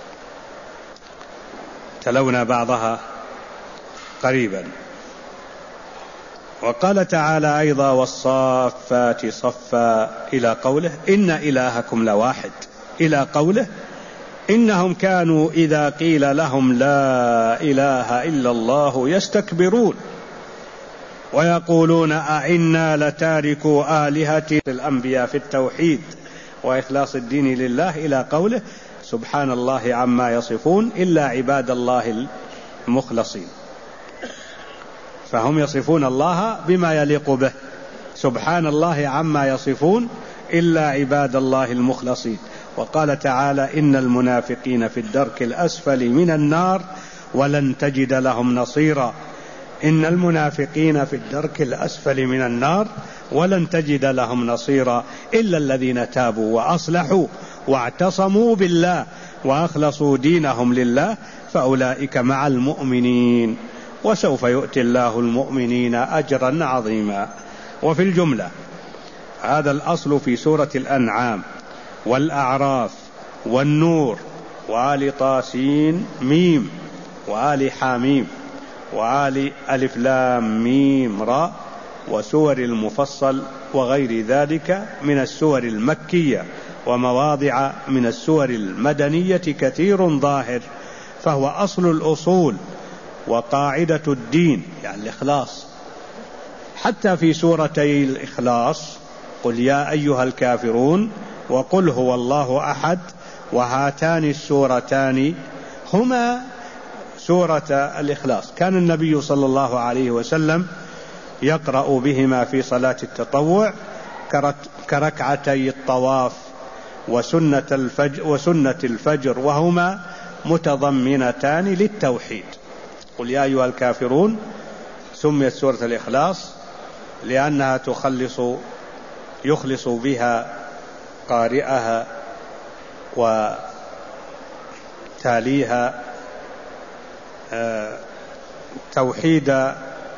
تلونا بعضها قريبا. وقال تعالى أيضا: والصافات صفا، إلى قوله: إن إلهكم لواحد، إلى قوله: إنهم كانوا إذا قيل لهم لا إله إلا الله يستكبرون ويقولون أئنا لتاركوا آلهة الأنبياء في التوحيد وإخلاص الدين لله، إلى قوله: سبحان الله عما يصفون إلا عباد الله المخلصين. فهم يصفون الله بما يليق به، سبحان الله عما يصفون إلا عباد الله المخلصين. وقال تعالى: إن المنافقين في الدرك الأسفل من النار ولن تجد لهم نصيرا. إن المنافقين في الدرك الأسفل من النار ولن تجد لهم نصيرا إلا الذين تابوا وأصلحوا واعتصموا بالله وأخلصوا دينهم لله فأولئك مع المؤمنين وسوف يؤتي الله المؤمنين أجرا عظيما. وفي الجملة هذا الأصل في سورة الأنعام والأعراف والنور وآل طاسين ميم وآل حاميم وآل ألف لام ميم را وسور المفصل وغير ذلك من السور المكية ومواضع من السور المدنية كثير ظاهر، فهو أصل الأصول وقاعدة الدين، يعني الإخلاص. حتى في سورتي الإخلاص قل يا أيها الكافرون وقل هو الله أحد، وهاتان السورتان هما سورة الإخلاص. كان النبي صلى الله عليه وسلم يقرأ بهما في صلاة التطوع كركعتي الطواف وسنة الفجر، وهما متضمنتان للتوحيد. قل يا أيها الكافرون سميت سورة الإخلاص لأنها يخلص بها قارئها وتاليها توحيد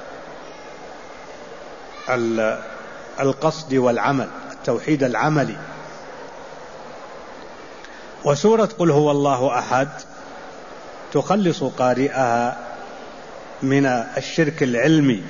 القصد والعمل، التوحيد العملي. وسورة قل هو الله أحد تخلص قارئها من الشرك العلمي،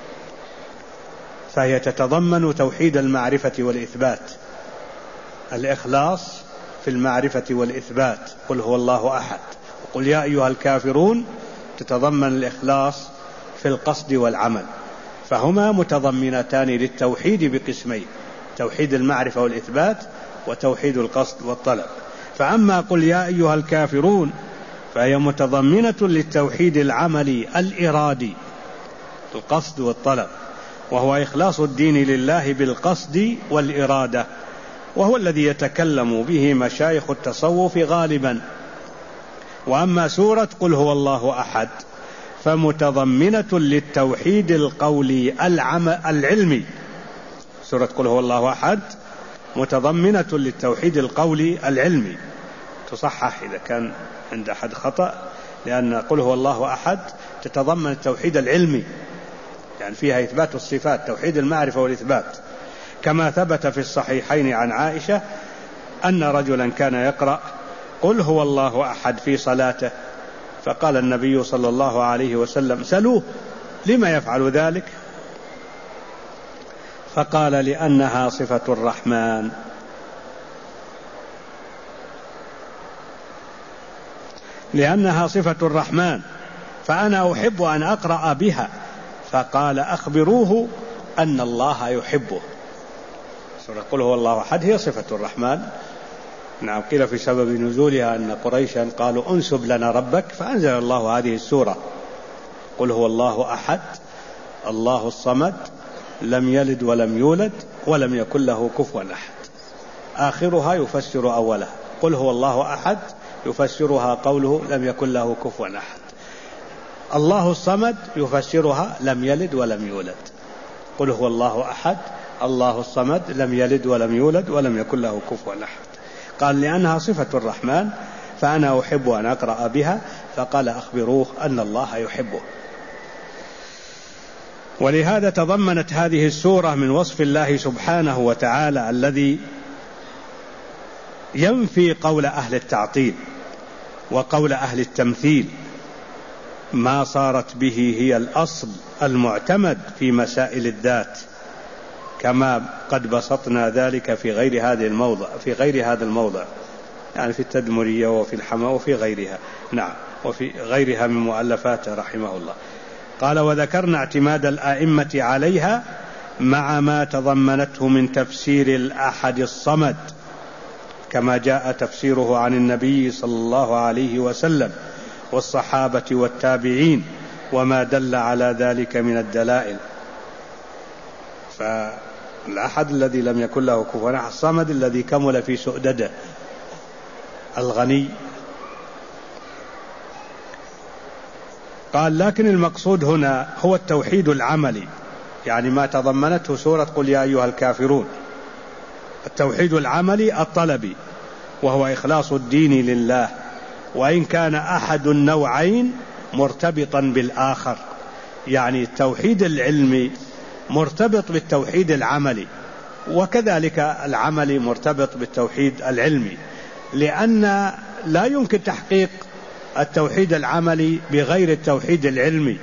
فهي تتضمن توحيد المعرفة والإثبات، الإخلاص في المعرفة والإثبات. قل هو الله أحد وقل يا أيها الكافرون تتضمن الإخلاص في القصد والعمل، فهما متضمنتان للتوحيد بقسمين: توحيد المعرفة والإثبات وتوحيد القصد والطلب. فأما قل يا أيها الكافرون فهي متضمنة للتوحيد العملي الإرادي، القصد والطلب، وهو إخلاص الدين لله بالقصد والإرادة، وهو الذي يتكلم به مشايخ التصوف غالبا. وأما سورة قل هو الله أحد فمتضمنة للتوحيد القولي العلمي. سورة قل هو الله أحد متضمنة للتوحيد القولي العلمي، تصحح إذا كان عند أحد خطأ، لأن قل هو الله أحد تتضمن التوحيد العلمي، يعني فيها إثبات الصفات، توحيد المعرفة والإثبات، كما ثبت في الصحيحين عن عائشة أن رجلا كان يقرأ قل هو الله أحد في صلاته، فقال النبي صلى الله عليه وسلم: سلوه لما يفعل ذلك؟ فقال: لأنها صفة الرحمن. لأنها صفة الرحمن فأنا أحب أن أقرأ بها. فقال: أخبروه أن الله يحبه. سورة قل هو الله أحد هي صفة الرحمن. نعم، قيل في سبب نزولها أن قريشا قالوا: أنسب لنا ربك، فأنزل الله هذه السورة: قل هو الله أحد الله الصمد لم يلد ولم يولد ولم يكن له كفوا أحد. آخرها يفسر أولها. قل هو الله أحد يفسرها قوله لم يكن له كفوا أحد. الله الصمد يفسرها لم يلد ولم يولد. قل هو الله أحد الله الصمد لم يلد ولم يولد ولم يكن له كفوا أحد. قال: لأنها صفة الرحمن فأنا أحب أن أقرأ بها. فقال: أخبروه أن الله يحبه. ولهذا تضمنت هذه السورة من وصف الله سبحانه وتعالى الذي ينفي قول أهل التعطيل وقول أهل التمثيل، ما صارت به هي الأصل المعتمد في مسائل الذات، كما قد بسطنا ذلك في غير هذا الموضع، يعني في التدمرية وفي الحمى وفي غيرها. نعم، وفي غيرها من مؤلفاته رحمه الله. قال: وذكرنا اعتماد الآئمة عليها مع ما تضمنته من تفسير الأحد الصمد، كما جاء تفسيره عن النبي صلى الله عليه وسلم والصحابة والتابعين، وما دل على ذلك من الدلائل. فالأحد الذي لم يكن له كفوا أحد، الصمد الذي كمل في سؤدده، الغني. قال: لكن المقصود هنا هو التوحيد العملي، يعني ما تضمنته سورة قل يا أيها الكافرون، التوحيد العملي الطلبي، وهو إخلاص الدين لله، وإن كان أحد النوعين مرتبطا بالآخر، يعني التوحيد العلمي مرتبط بالتوحيد العملي، وكذلك العمل مرتبط بالتوحيد العلمي، لأن لا يمكن تحقيق التوحيد العملي بغير التوحيد العلمي.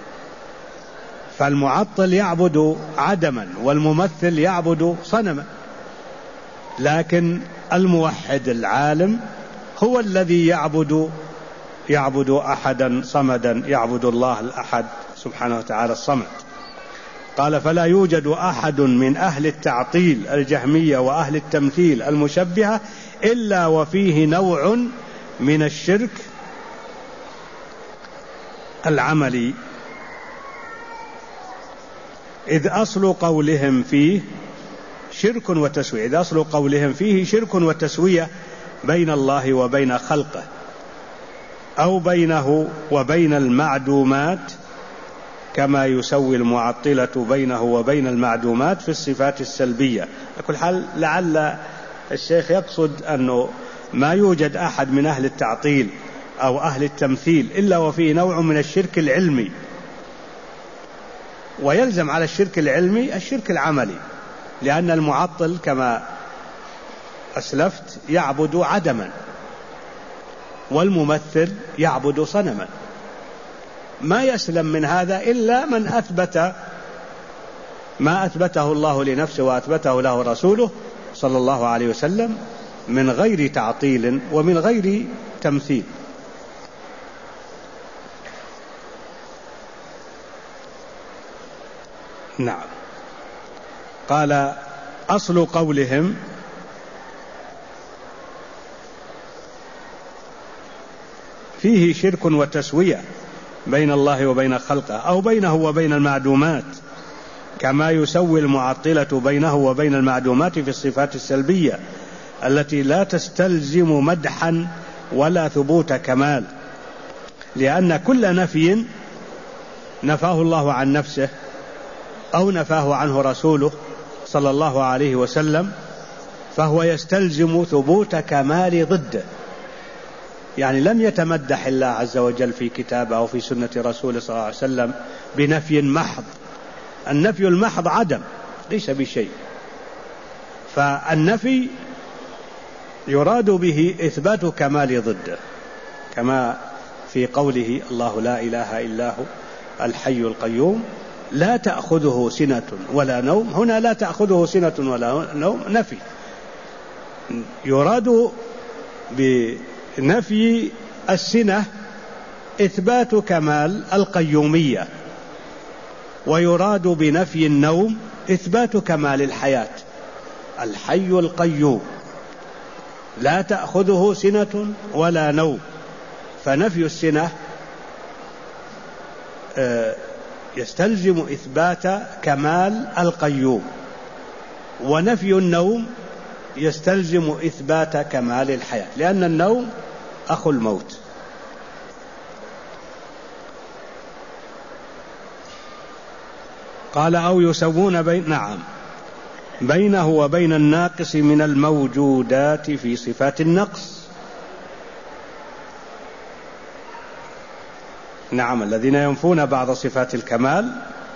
فالمعطل يعبد عدما والممثل يعبد صنما، لكن الموحد العالم هو الذي يعبد أحدا صمدا، يعبد الله الأحد سبحانه وتعالى الصمد. قال: فلا يوجد أحد من أهل التعطيل الجهمية وأهل التمثيل المشبهة إلا وفيه نوع من الشرك العملي، إذ أصل قولهم فيه شرك وتسوية، إذ أصل قولهم فيه شرك وتسوية بين الله وبين خلقه، أو بينه وبين المعدومات، كما يسوي المعطلة بينه وبين المعدومات في الصفات السلبية. على كل حال لعل الشيخ يقصد أنه ما يوجد أحد من أهل التعطيل أو أهل التمثيل إلا وفيه نوع من الشرك العلمي، ويلزم على الشرك العلمي الشرك العملي، لأن المعطل كما أسلفت يعبد عدما، والممثل يعبد صنما. ما يسلم من هذا إلا من أثبت ما أثبته الله لنفسه وأثبته له رسوله صلى الله عليه وسلم من غير تعطيل ومن غير تمثيل. نعم. قال: أصل قولهم فيه شرك وتسوية بين الله وبين خلقه، أو بينه وبين المعدومات، كما يسوي المعطلة بينه وبين المعدومات في الصفات السلبية التي لا تستلزم مدحا ولا ثبوت كمال، لأن كل نفي نفاه الله عن نفسه أو نفاه عنه رسوله صلى الله عليه وسلم فهو يستلزم ثبوت كمال ضده. يعني لم يتمدح الله عز وجل في كتابه أو في سنة رسوله صلى الله عليه وسلم بنفي محض. النفي المحض عدم، ليس بشيء. فالنفي يراد به إثبات كمال ضده، كما في قوله: الله لا إله إلا هو الحي القيوم لا تأخذه سنة ولا نوم. هنا لا تأخذه سنة ولا نوم نفي، يراد بنفي السنة إثبات كمال القيومية، ويراد بنفي النوم إثبات كمال الحياة. الحي القيوم لا تأخذه سنة ولا نوم، فنفي السنة يستلزم إثبات كمال القيوم، ونفي النوم يستلزم إثبات كمال الحياة، لأن النوم أخو الموت. قال: أو يسوون بينه وبين الناقص من الموجودات في صفات النقص. نعم، الذين ينفون بعض صفات الكمال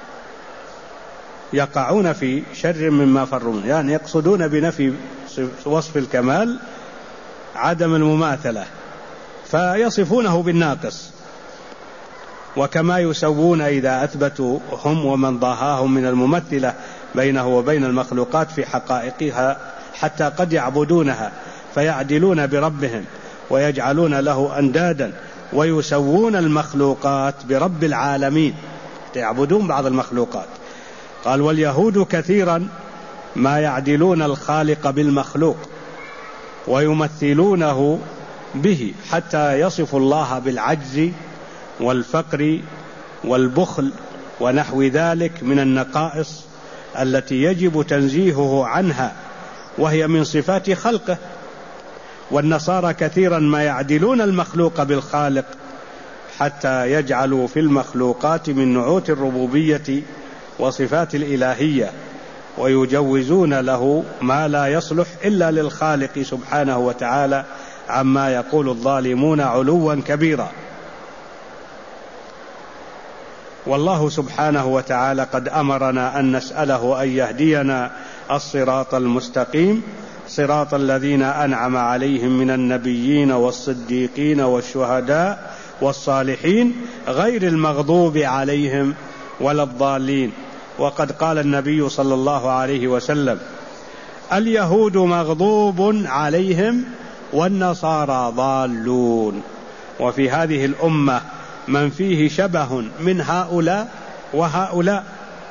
يقعون في شر مما فروا، يعني يقصدون بنفي وصف الكمال عدم المماثلة فيصفونه بالناقص. وكما يسوون إذا أثبتوا هم ومن ضاهاهم من الممثلة بينه وبين المخلوقات في حقائقها، حتى قد يعبدونها فيعدلون بربهم ويجعلون له أندادا ويسوون المخلوقات برب العالمين، يعبدون بعض المخلوقات. قال: واليهود كثيرا ما يعدلون الخالق بالمخلوق ويمثلونه به، حتى يصف الله بالعجز والفقر والبخل ونحو ذلك من النقائص التي يجب تنزيهه عنها، وهي من صفات خلقه. والنصارى كثيرا ما يعدلون المخلوق بالخالق حتى يجعلوا في المخلوقات من نعوت الربوبية وصفات الإلهية، ويجوزون له ما لا يصلح إلا للخالق سبحانه وتعالى، عما يقول الظالمون علوا كبيرا. والله سبحانه وتعالى قد أمرنا أن نسأله أن يهدينا الصراط المستقيم، صراط الذين أنعم عليهم من النبيين والصديقين والشهداء والصالحين غير المغضوب عليهم ولا الضالين. وقد قال النبي صلى الله عليه وسلم: اليهود مغضوب عليهم والنصارى ضالون. وفي هذه الأمة من فيه شبه من هؤلاء وهؤلاء،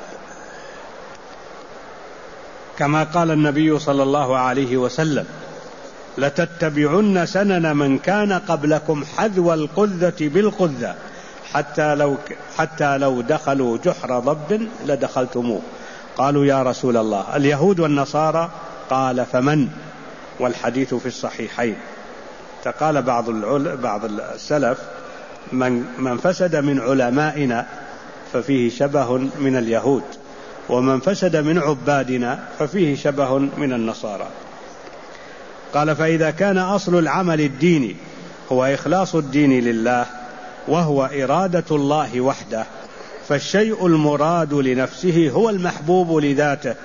كما قال النبي صلى الله عليه وسلم: لتتبعن سنن من كان قبلكم حذو القذة بالقذة حتى لو دخلوا جحر ضب لدخلتموه. قالوا: يا رسول الله، اليهود والنصارى؟ قال: فمن؟ والحديث في الصحيحين. فقال بعض السلف: من فسد من علمائنا ففيه شبه من اليهود، ومن فسد من عبادنا ففيه شبه من النصارى. قال: فإذا كان أصل العمل الديني هو إخلاص الدين لله وهو إرادة الله وحده، فالشيء المراد لنفسه هو المحبوب لذاته،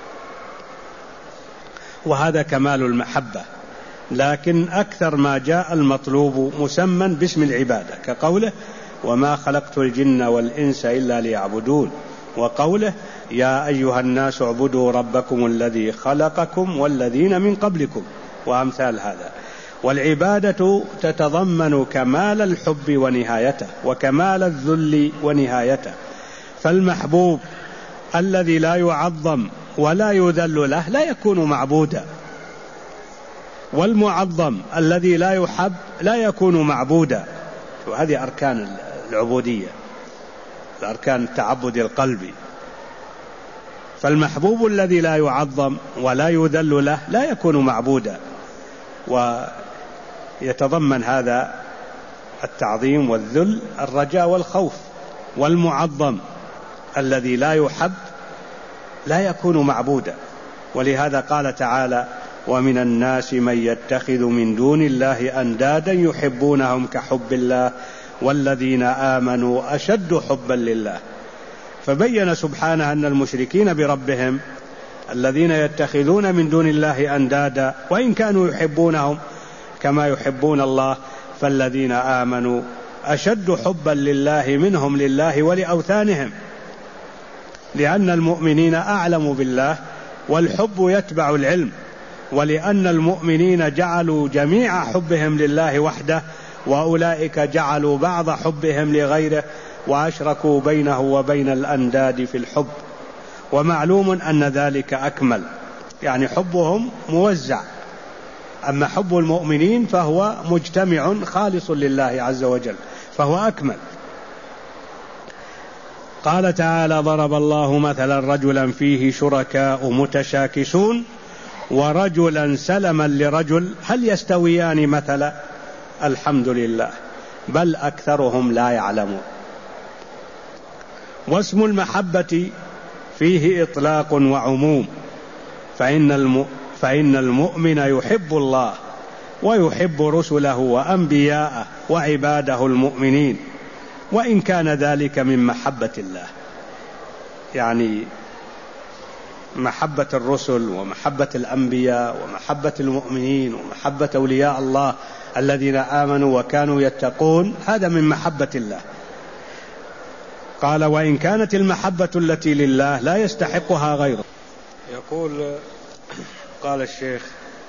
وهذا كمال المحبة. لكن أكثر ما جاء المطلوب مسمى باسم العبادة، كقوله: وما خلقت الجن والإنس إلا ليعبدون، وقوله: يا أيها الناس اعبدوا ربكم الذي خلقكم والذين من قبلكم، وأمثال هذا. والعبادة تتضمن كمال الحب ونهايته، وكمال الذل ونهايته. فالمحبوب الذي لا يعظم ولا يذل له لا يكون معبودا، والمعظم الذي لا يحب لا يكون معبودا. وهذه أركان العبودية، الأركان التعبد القلبي. فالمحبوب الذي لا يعظم ولا يذل له لا يكون معبودا، ويتضمن هذا التعظيم والذل الرجاء والخوف. والمعظم الذي لا يحب لا يكون معبودا. ولهذا قال تعالى: ومن الناس من يتخذ من دون الله أندادا يحبونهم كحب الله والذين آمنوا أشد حبا لله. فبين سبحانه أن المشركين بربهم الذين يتخذون من دون الله أندادا وإن كانوا يحبونهم كما يحبون الله، فالذين آمنوا أشد حبا لله منهم لله ولأوثانهم، لأن المؤمنين أعلم بالله والحب يتبع العلم، ولأن المؤمنين جعلوا جميع حبهم لله وحده، وأولئك جعلوا بعض حبهم لغيره وأشركوا بينه وبين الأنداد في الحب. ومعلوم أن ذلك أكمل، يعني حبهم موزع، أما حب المؤمنين فهو مجتمع خالص لله عز وجل، فهو أكمل. قال تعالى: ضرب الله مثلا رجلا فيه شركاء متشاكسون ورجلا سلما لرجل هل يستويان مثلا؟ الحمد لله، بل أكثرهم لا يعلمون. واسم المحبة فيه إطلاق وعموم، فإن المؤمن يحب الله ويحب رسله وأنبياءه وعباده المؤمنين، وإن كان ذلك من محبة الله، يعني محبة الرسل ومحبة الأنبياء ومحبة المؤمنين ومحبة أولياء الله الذين آمنوا وكانوا يتقون، هذا من محبة الله. قال: وإن كانت المحبة التي لله لا يستحقها غيره. يقول قال الشيخ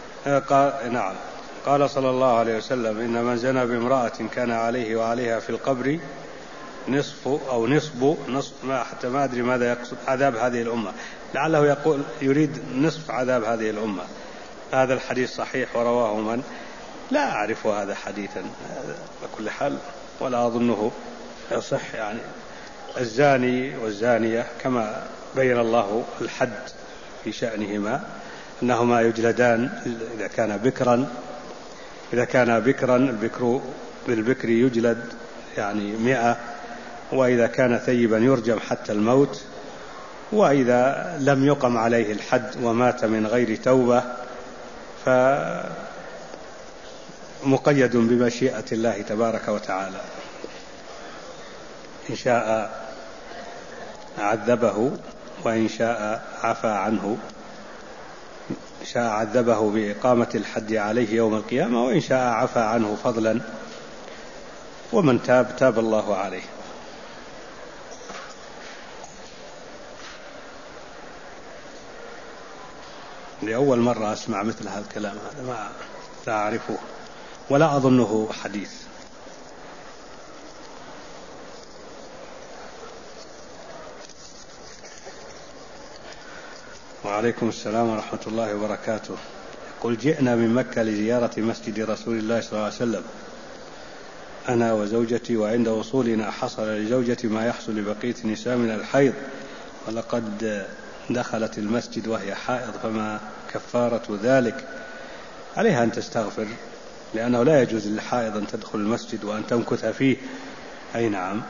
قال صلى الله عليه وسلم: إن من زنى بامرأة كان عليه وعليها في القبر نصف أو نصب حتى ما أدري ماذا يقصد عذاب هذه الأمة، لعله يقول يريد نصف عذاب هذه الأمة. هذا الحديث صحيح ورواه من؟ لا أعرف هذا حديثا على كل حال، ولا أظنه يصح. يعني الزاني والزانية كما بين الله الحد في شأنهما أنهما يجلدان إذا كان بكرا البكر بالبكر يجلد يعني 100، وإذا كان ثيبا يرجم حتى الموت، وإذا لم يقم عليه الحد ومات من غير توبة فمقيد بمشيئة الله تبارك وتعالى، إن شاء عذبه، وإن شاء عفى عنه، شاء عذبه بإقامة الحد عليه يوم القيامة، وإن شاء عفى عنه فضلا، ومن تاب تاب الله عليه. لأول مرة أسمع مثل هذا الكلام، هذا ما لا أعرفه ولا أظنه حديث. وعليكم السلام ورحمة الله وبركاته. يقول: جئنا من مكة لزيارة مسجد رسول الله صلى الله عليه وسلم أنا وزوجتي، وعند وصولنا حصل لزوجتي ما يحصل لبقية النساء من الحيض، ولقد دخلت المسجد وهي حائض، فما كفارة ذلك؟ عليها أن تستغفر، لأنه لا يجوز للحائض أن تدخل المسجد وأن تمكث فيه. أي نعم،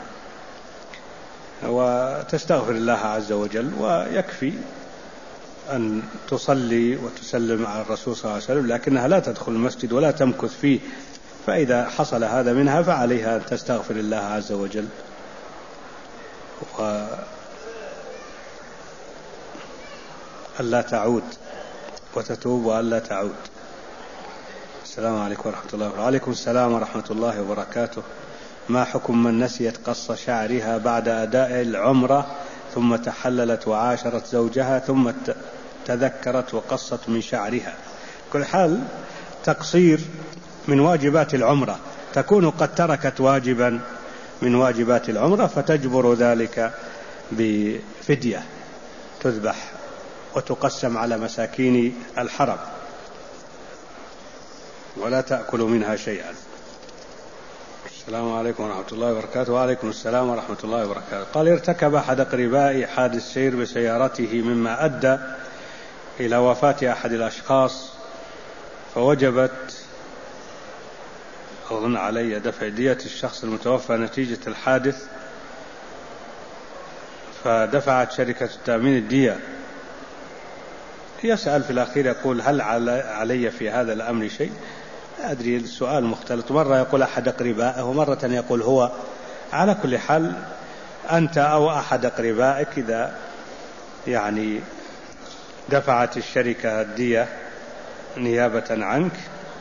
وتستغفر الله عز وجل، ويكفي أن تصلي وتسلم على الرسول صلى الله عليه وسلم، لكنها لا تدخل المسجد ولا تمكث فيه. فإذا حصل هذا منها فعليها أن تستغفر الله عز وجل وألا تعود، وتتوب وألا تعود. السلام عليكم ورحمة الله وبركاته. وعليكم السلام ورحمة الله وبركاته. ما حكم من نسيت قص شعرها بعد أداء العمرة ثم تحللت وعاشرت زوجها ثم تذكرت وقصت من شعرها؟ كل حال تقصير من واجبات العمرة، تكون قد تركت واجبا من واجبات العمرة، فتجبر ذلك بفدية تذبح وتقسم على مساكين الحرم، ولا تأكل منها شيئا. السلام عليكم ورحمة الله وبركاته. وعليكم السلام ورحمة الله وبركاته. قال: ارتكب أحد أقربائي حادث سير بسيارته مما أدى إلى وفاة أحد الأشخاص، فوجبت أظن علي دفع دية الشخص المتوفى نتيجة الحادث، فدفعت شركة التأمين الدية. يسأل في الأخير يقول: هل علي في هذا الأمر شيء؟ لا أدري، السؤال مختلط، مرة يقول أحد أقربائه ومرة يقول هو. على كل حال أنت أو أحد أقربائك إذا يعني دفعت الشركة الدية نيابة عنك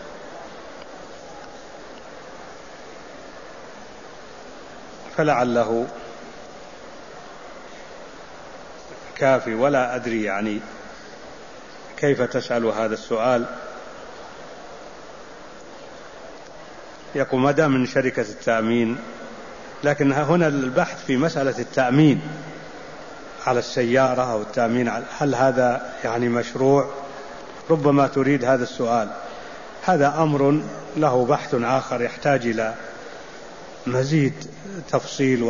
فلعله كافي، ولا أدري يعني كيف تسأل هذا السؤال. يقول ما دام من شركة التأمين، لكن هنا البحث في مسألة التأمين على السيارة أو التأمين، هل هذا يعني مشروع؟ ربما تريد هذا السؤال. هذا أمر له بحث آخر يحتاج إلى مزيد تفصيل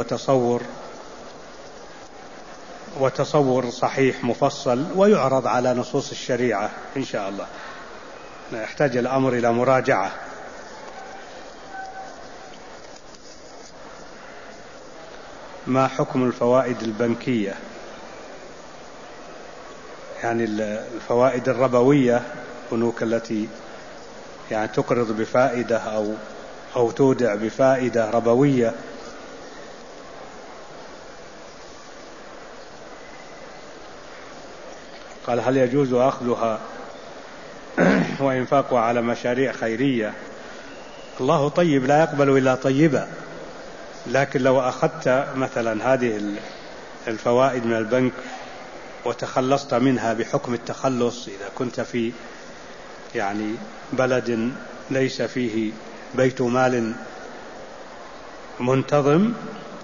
وتصور صحيح مفصل، ويعرض على نصوص الشريعة إن شاء الله. يحتاج الأمر إلى مراجعة. ما حكم الفوائد البنكية؟ يعني الفوائد الربوية، بنوك التي يعني تقرض بفائدة أو تودع بفائدة ربوية. قال: هل يجوز أخذها وإنفاقها على مشاريع خيرية؟ الله طيب لا يقبل إلا طيبا، لكن لو أخذت مثلا هذه الفوائد من البنك وتخلصت منها بحكم التخلص، إذا كنت في يعني بلد ليس فيه بيت مال منتظم،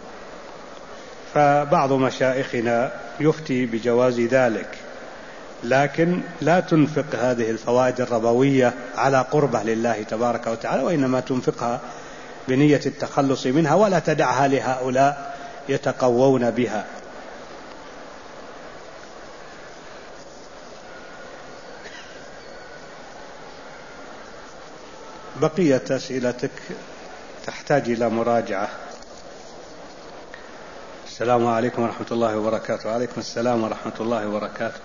فبعض مشايخنا يفتي بجواز ذلك، لكن لا تنفق هذه الفوائد الربوية على قربة لله تبارك وتعالى، وإنما تنفقها بنية التخلص منها، ولا تدعها لهؤلاء يتقوون بها. بقية أسئلتك تحتاج إلى مراجعة. السلام عليكم ورحمة الله وبركاته. وعليكم السلام ورحمة الله وبركاته.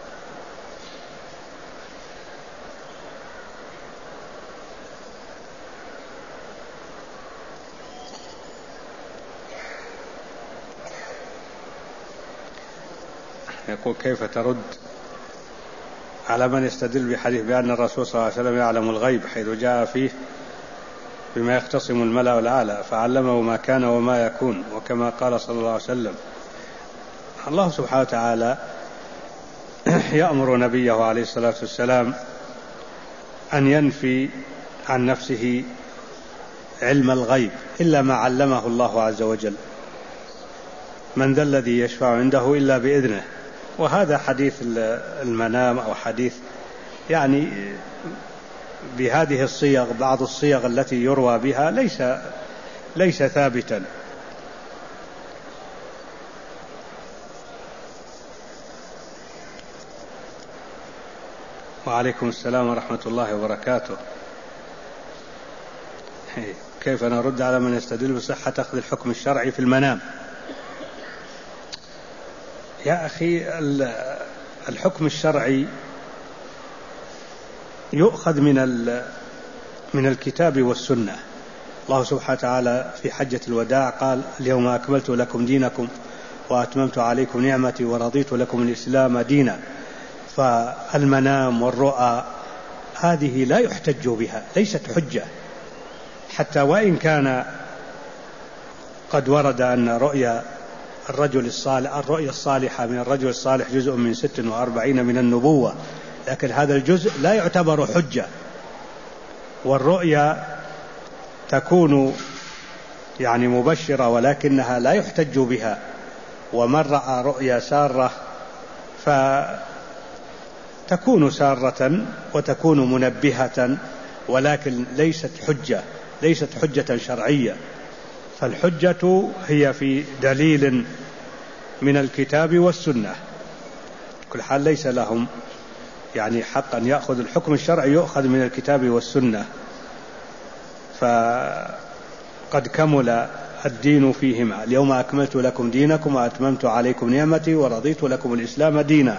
يقول كيف ترد على من يستدل بحديث بأن الرسول صلى الله عليه وسلم يعلم الغيب، حيث جاء فيه بما يختصم الملأ الأعلى فعلمه ما كان وما يكون، وكما قال صلى الله عليه وسلم. الله سبحانه وتعالى يأمر نبيه عليه الصلاة والسلام أن ينفي عن نفسه علم الغيب إلا ما علمه الله عز وجل. من ذا الذي يشفع عنده إلا بإذنه. وهذا حديث المنام أو حديث يعني بهذه الصيغ، بعض الصيغ التي يروى بها ليس ثابتا. وعليكم السلام ورحمة الله وبركاته. كيف نرد على من يستدل بصحة أخذ الحكم الشرعي في المنام؟ يا أخي، الحكم الشرعي يؤخذ من الكتاب والسنة. الله سبحانه وتعالى في حجة الوداع قال: اليوم أكملت لكم دينكم وأتممت عليكم نعمتي ورضيت لكم الإسلام دينا. فالمنام والرؤى هذه لا يحتج بها، ليست حجة، حتى وإن كان قد ورد أن الرؤيا الصالحة من الرجل الصالح جزء من 46 من النبوة، لكن هذا الجزء لا يعتبر حجة. والرؤيا تكون يعني مبشرة ولكنها لا يحتج بها. ومن رأى رؤيا سارة فتكون سارة وتكون منبهة، ولكن ليست حجة شرعية. فالحجة هي في دليل من الكتاب والسنة. كل حال ليس لهم يعني حق أن يأخذ الحكم الشرعي، يؤخذ من الكتاب والسنة، فقد كمل الدين فيهما. اليوم أكملت لكم دينكم وأتممت عليكم نعمتي ورضيت لكم الإسلام دينا.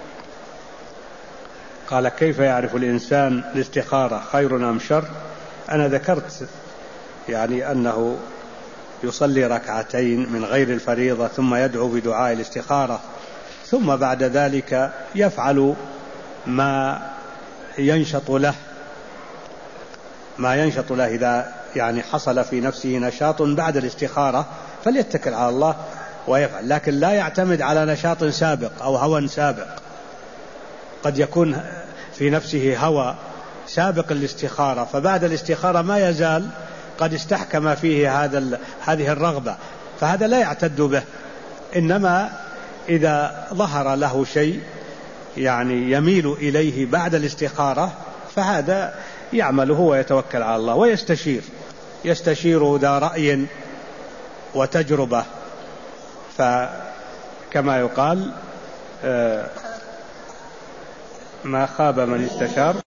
قال: كيف يعرف الإنسان الاستخارة خير أم شر؟ أنا ذكرت يعني أنه يصلي ركعتين من غير الفريضة ثم يدعو بدعاء الاستخارة، ثم بعد ذلك يفعل ما ينشط له إذا يعني حصل في نفسه نشاط بعد الاستخارة فليتكل على الله ويفعل، لكن لا يعتمد على نشاط سابق أو هوى سابق. قد يكون في نفسه هوى سابق الاستخارة، فبعد الاستخارة ما يزال قد استحكم فيه هذه الرغبة، فهذا لا يعتد به. إنما إذا ظهر له شيء يعني يميل إليه بعد الاستخارة فهذا يعمله ويتوكل على الله ويستشير ذا رأي وتجربة. فكما يقال: ما خاب من استشار.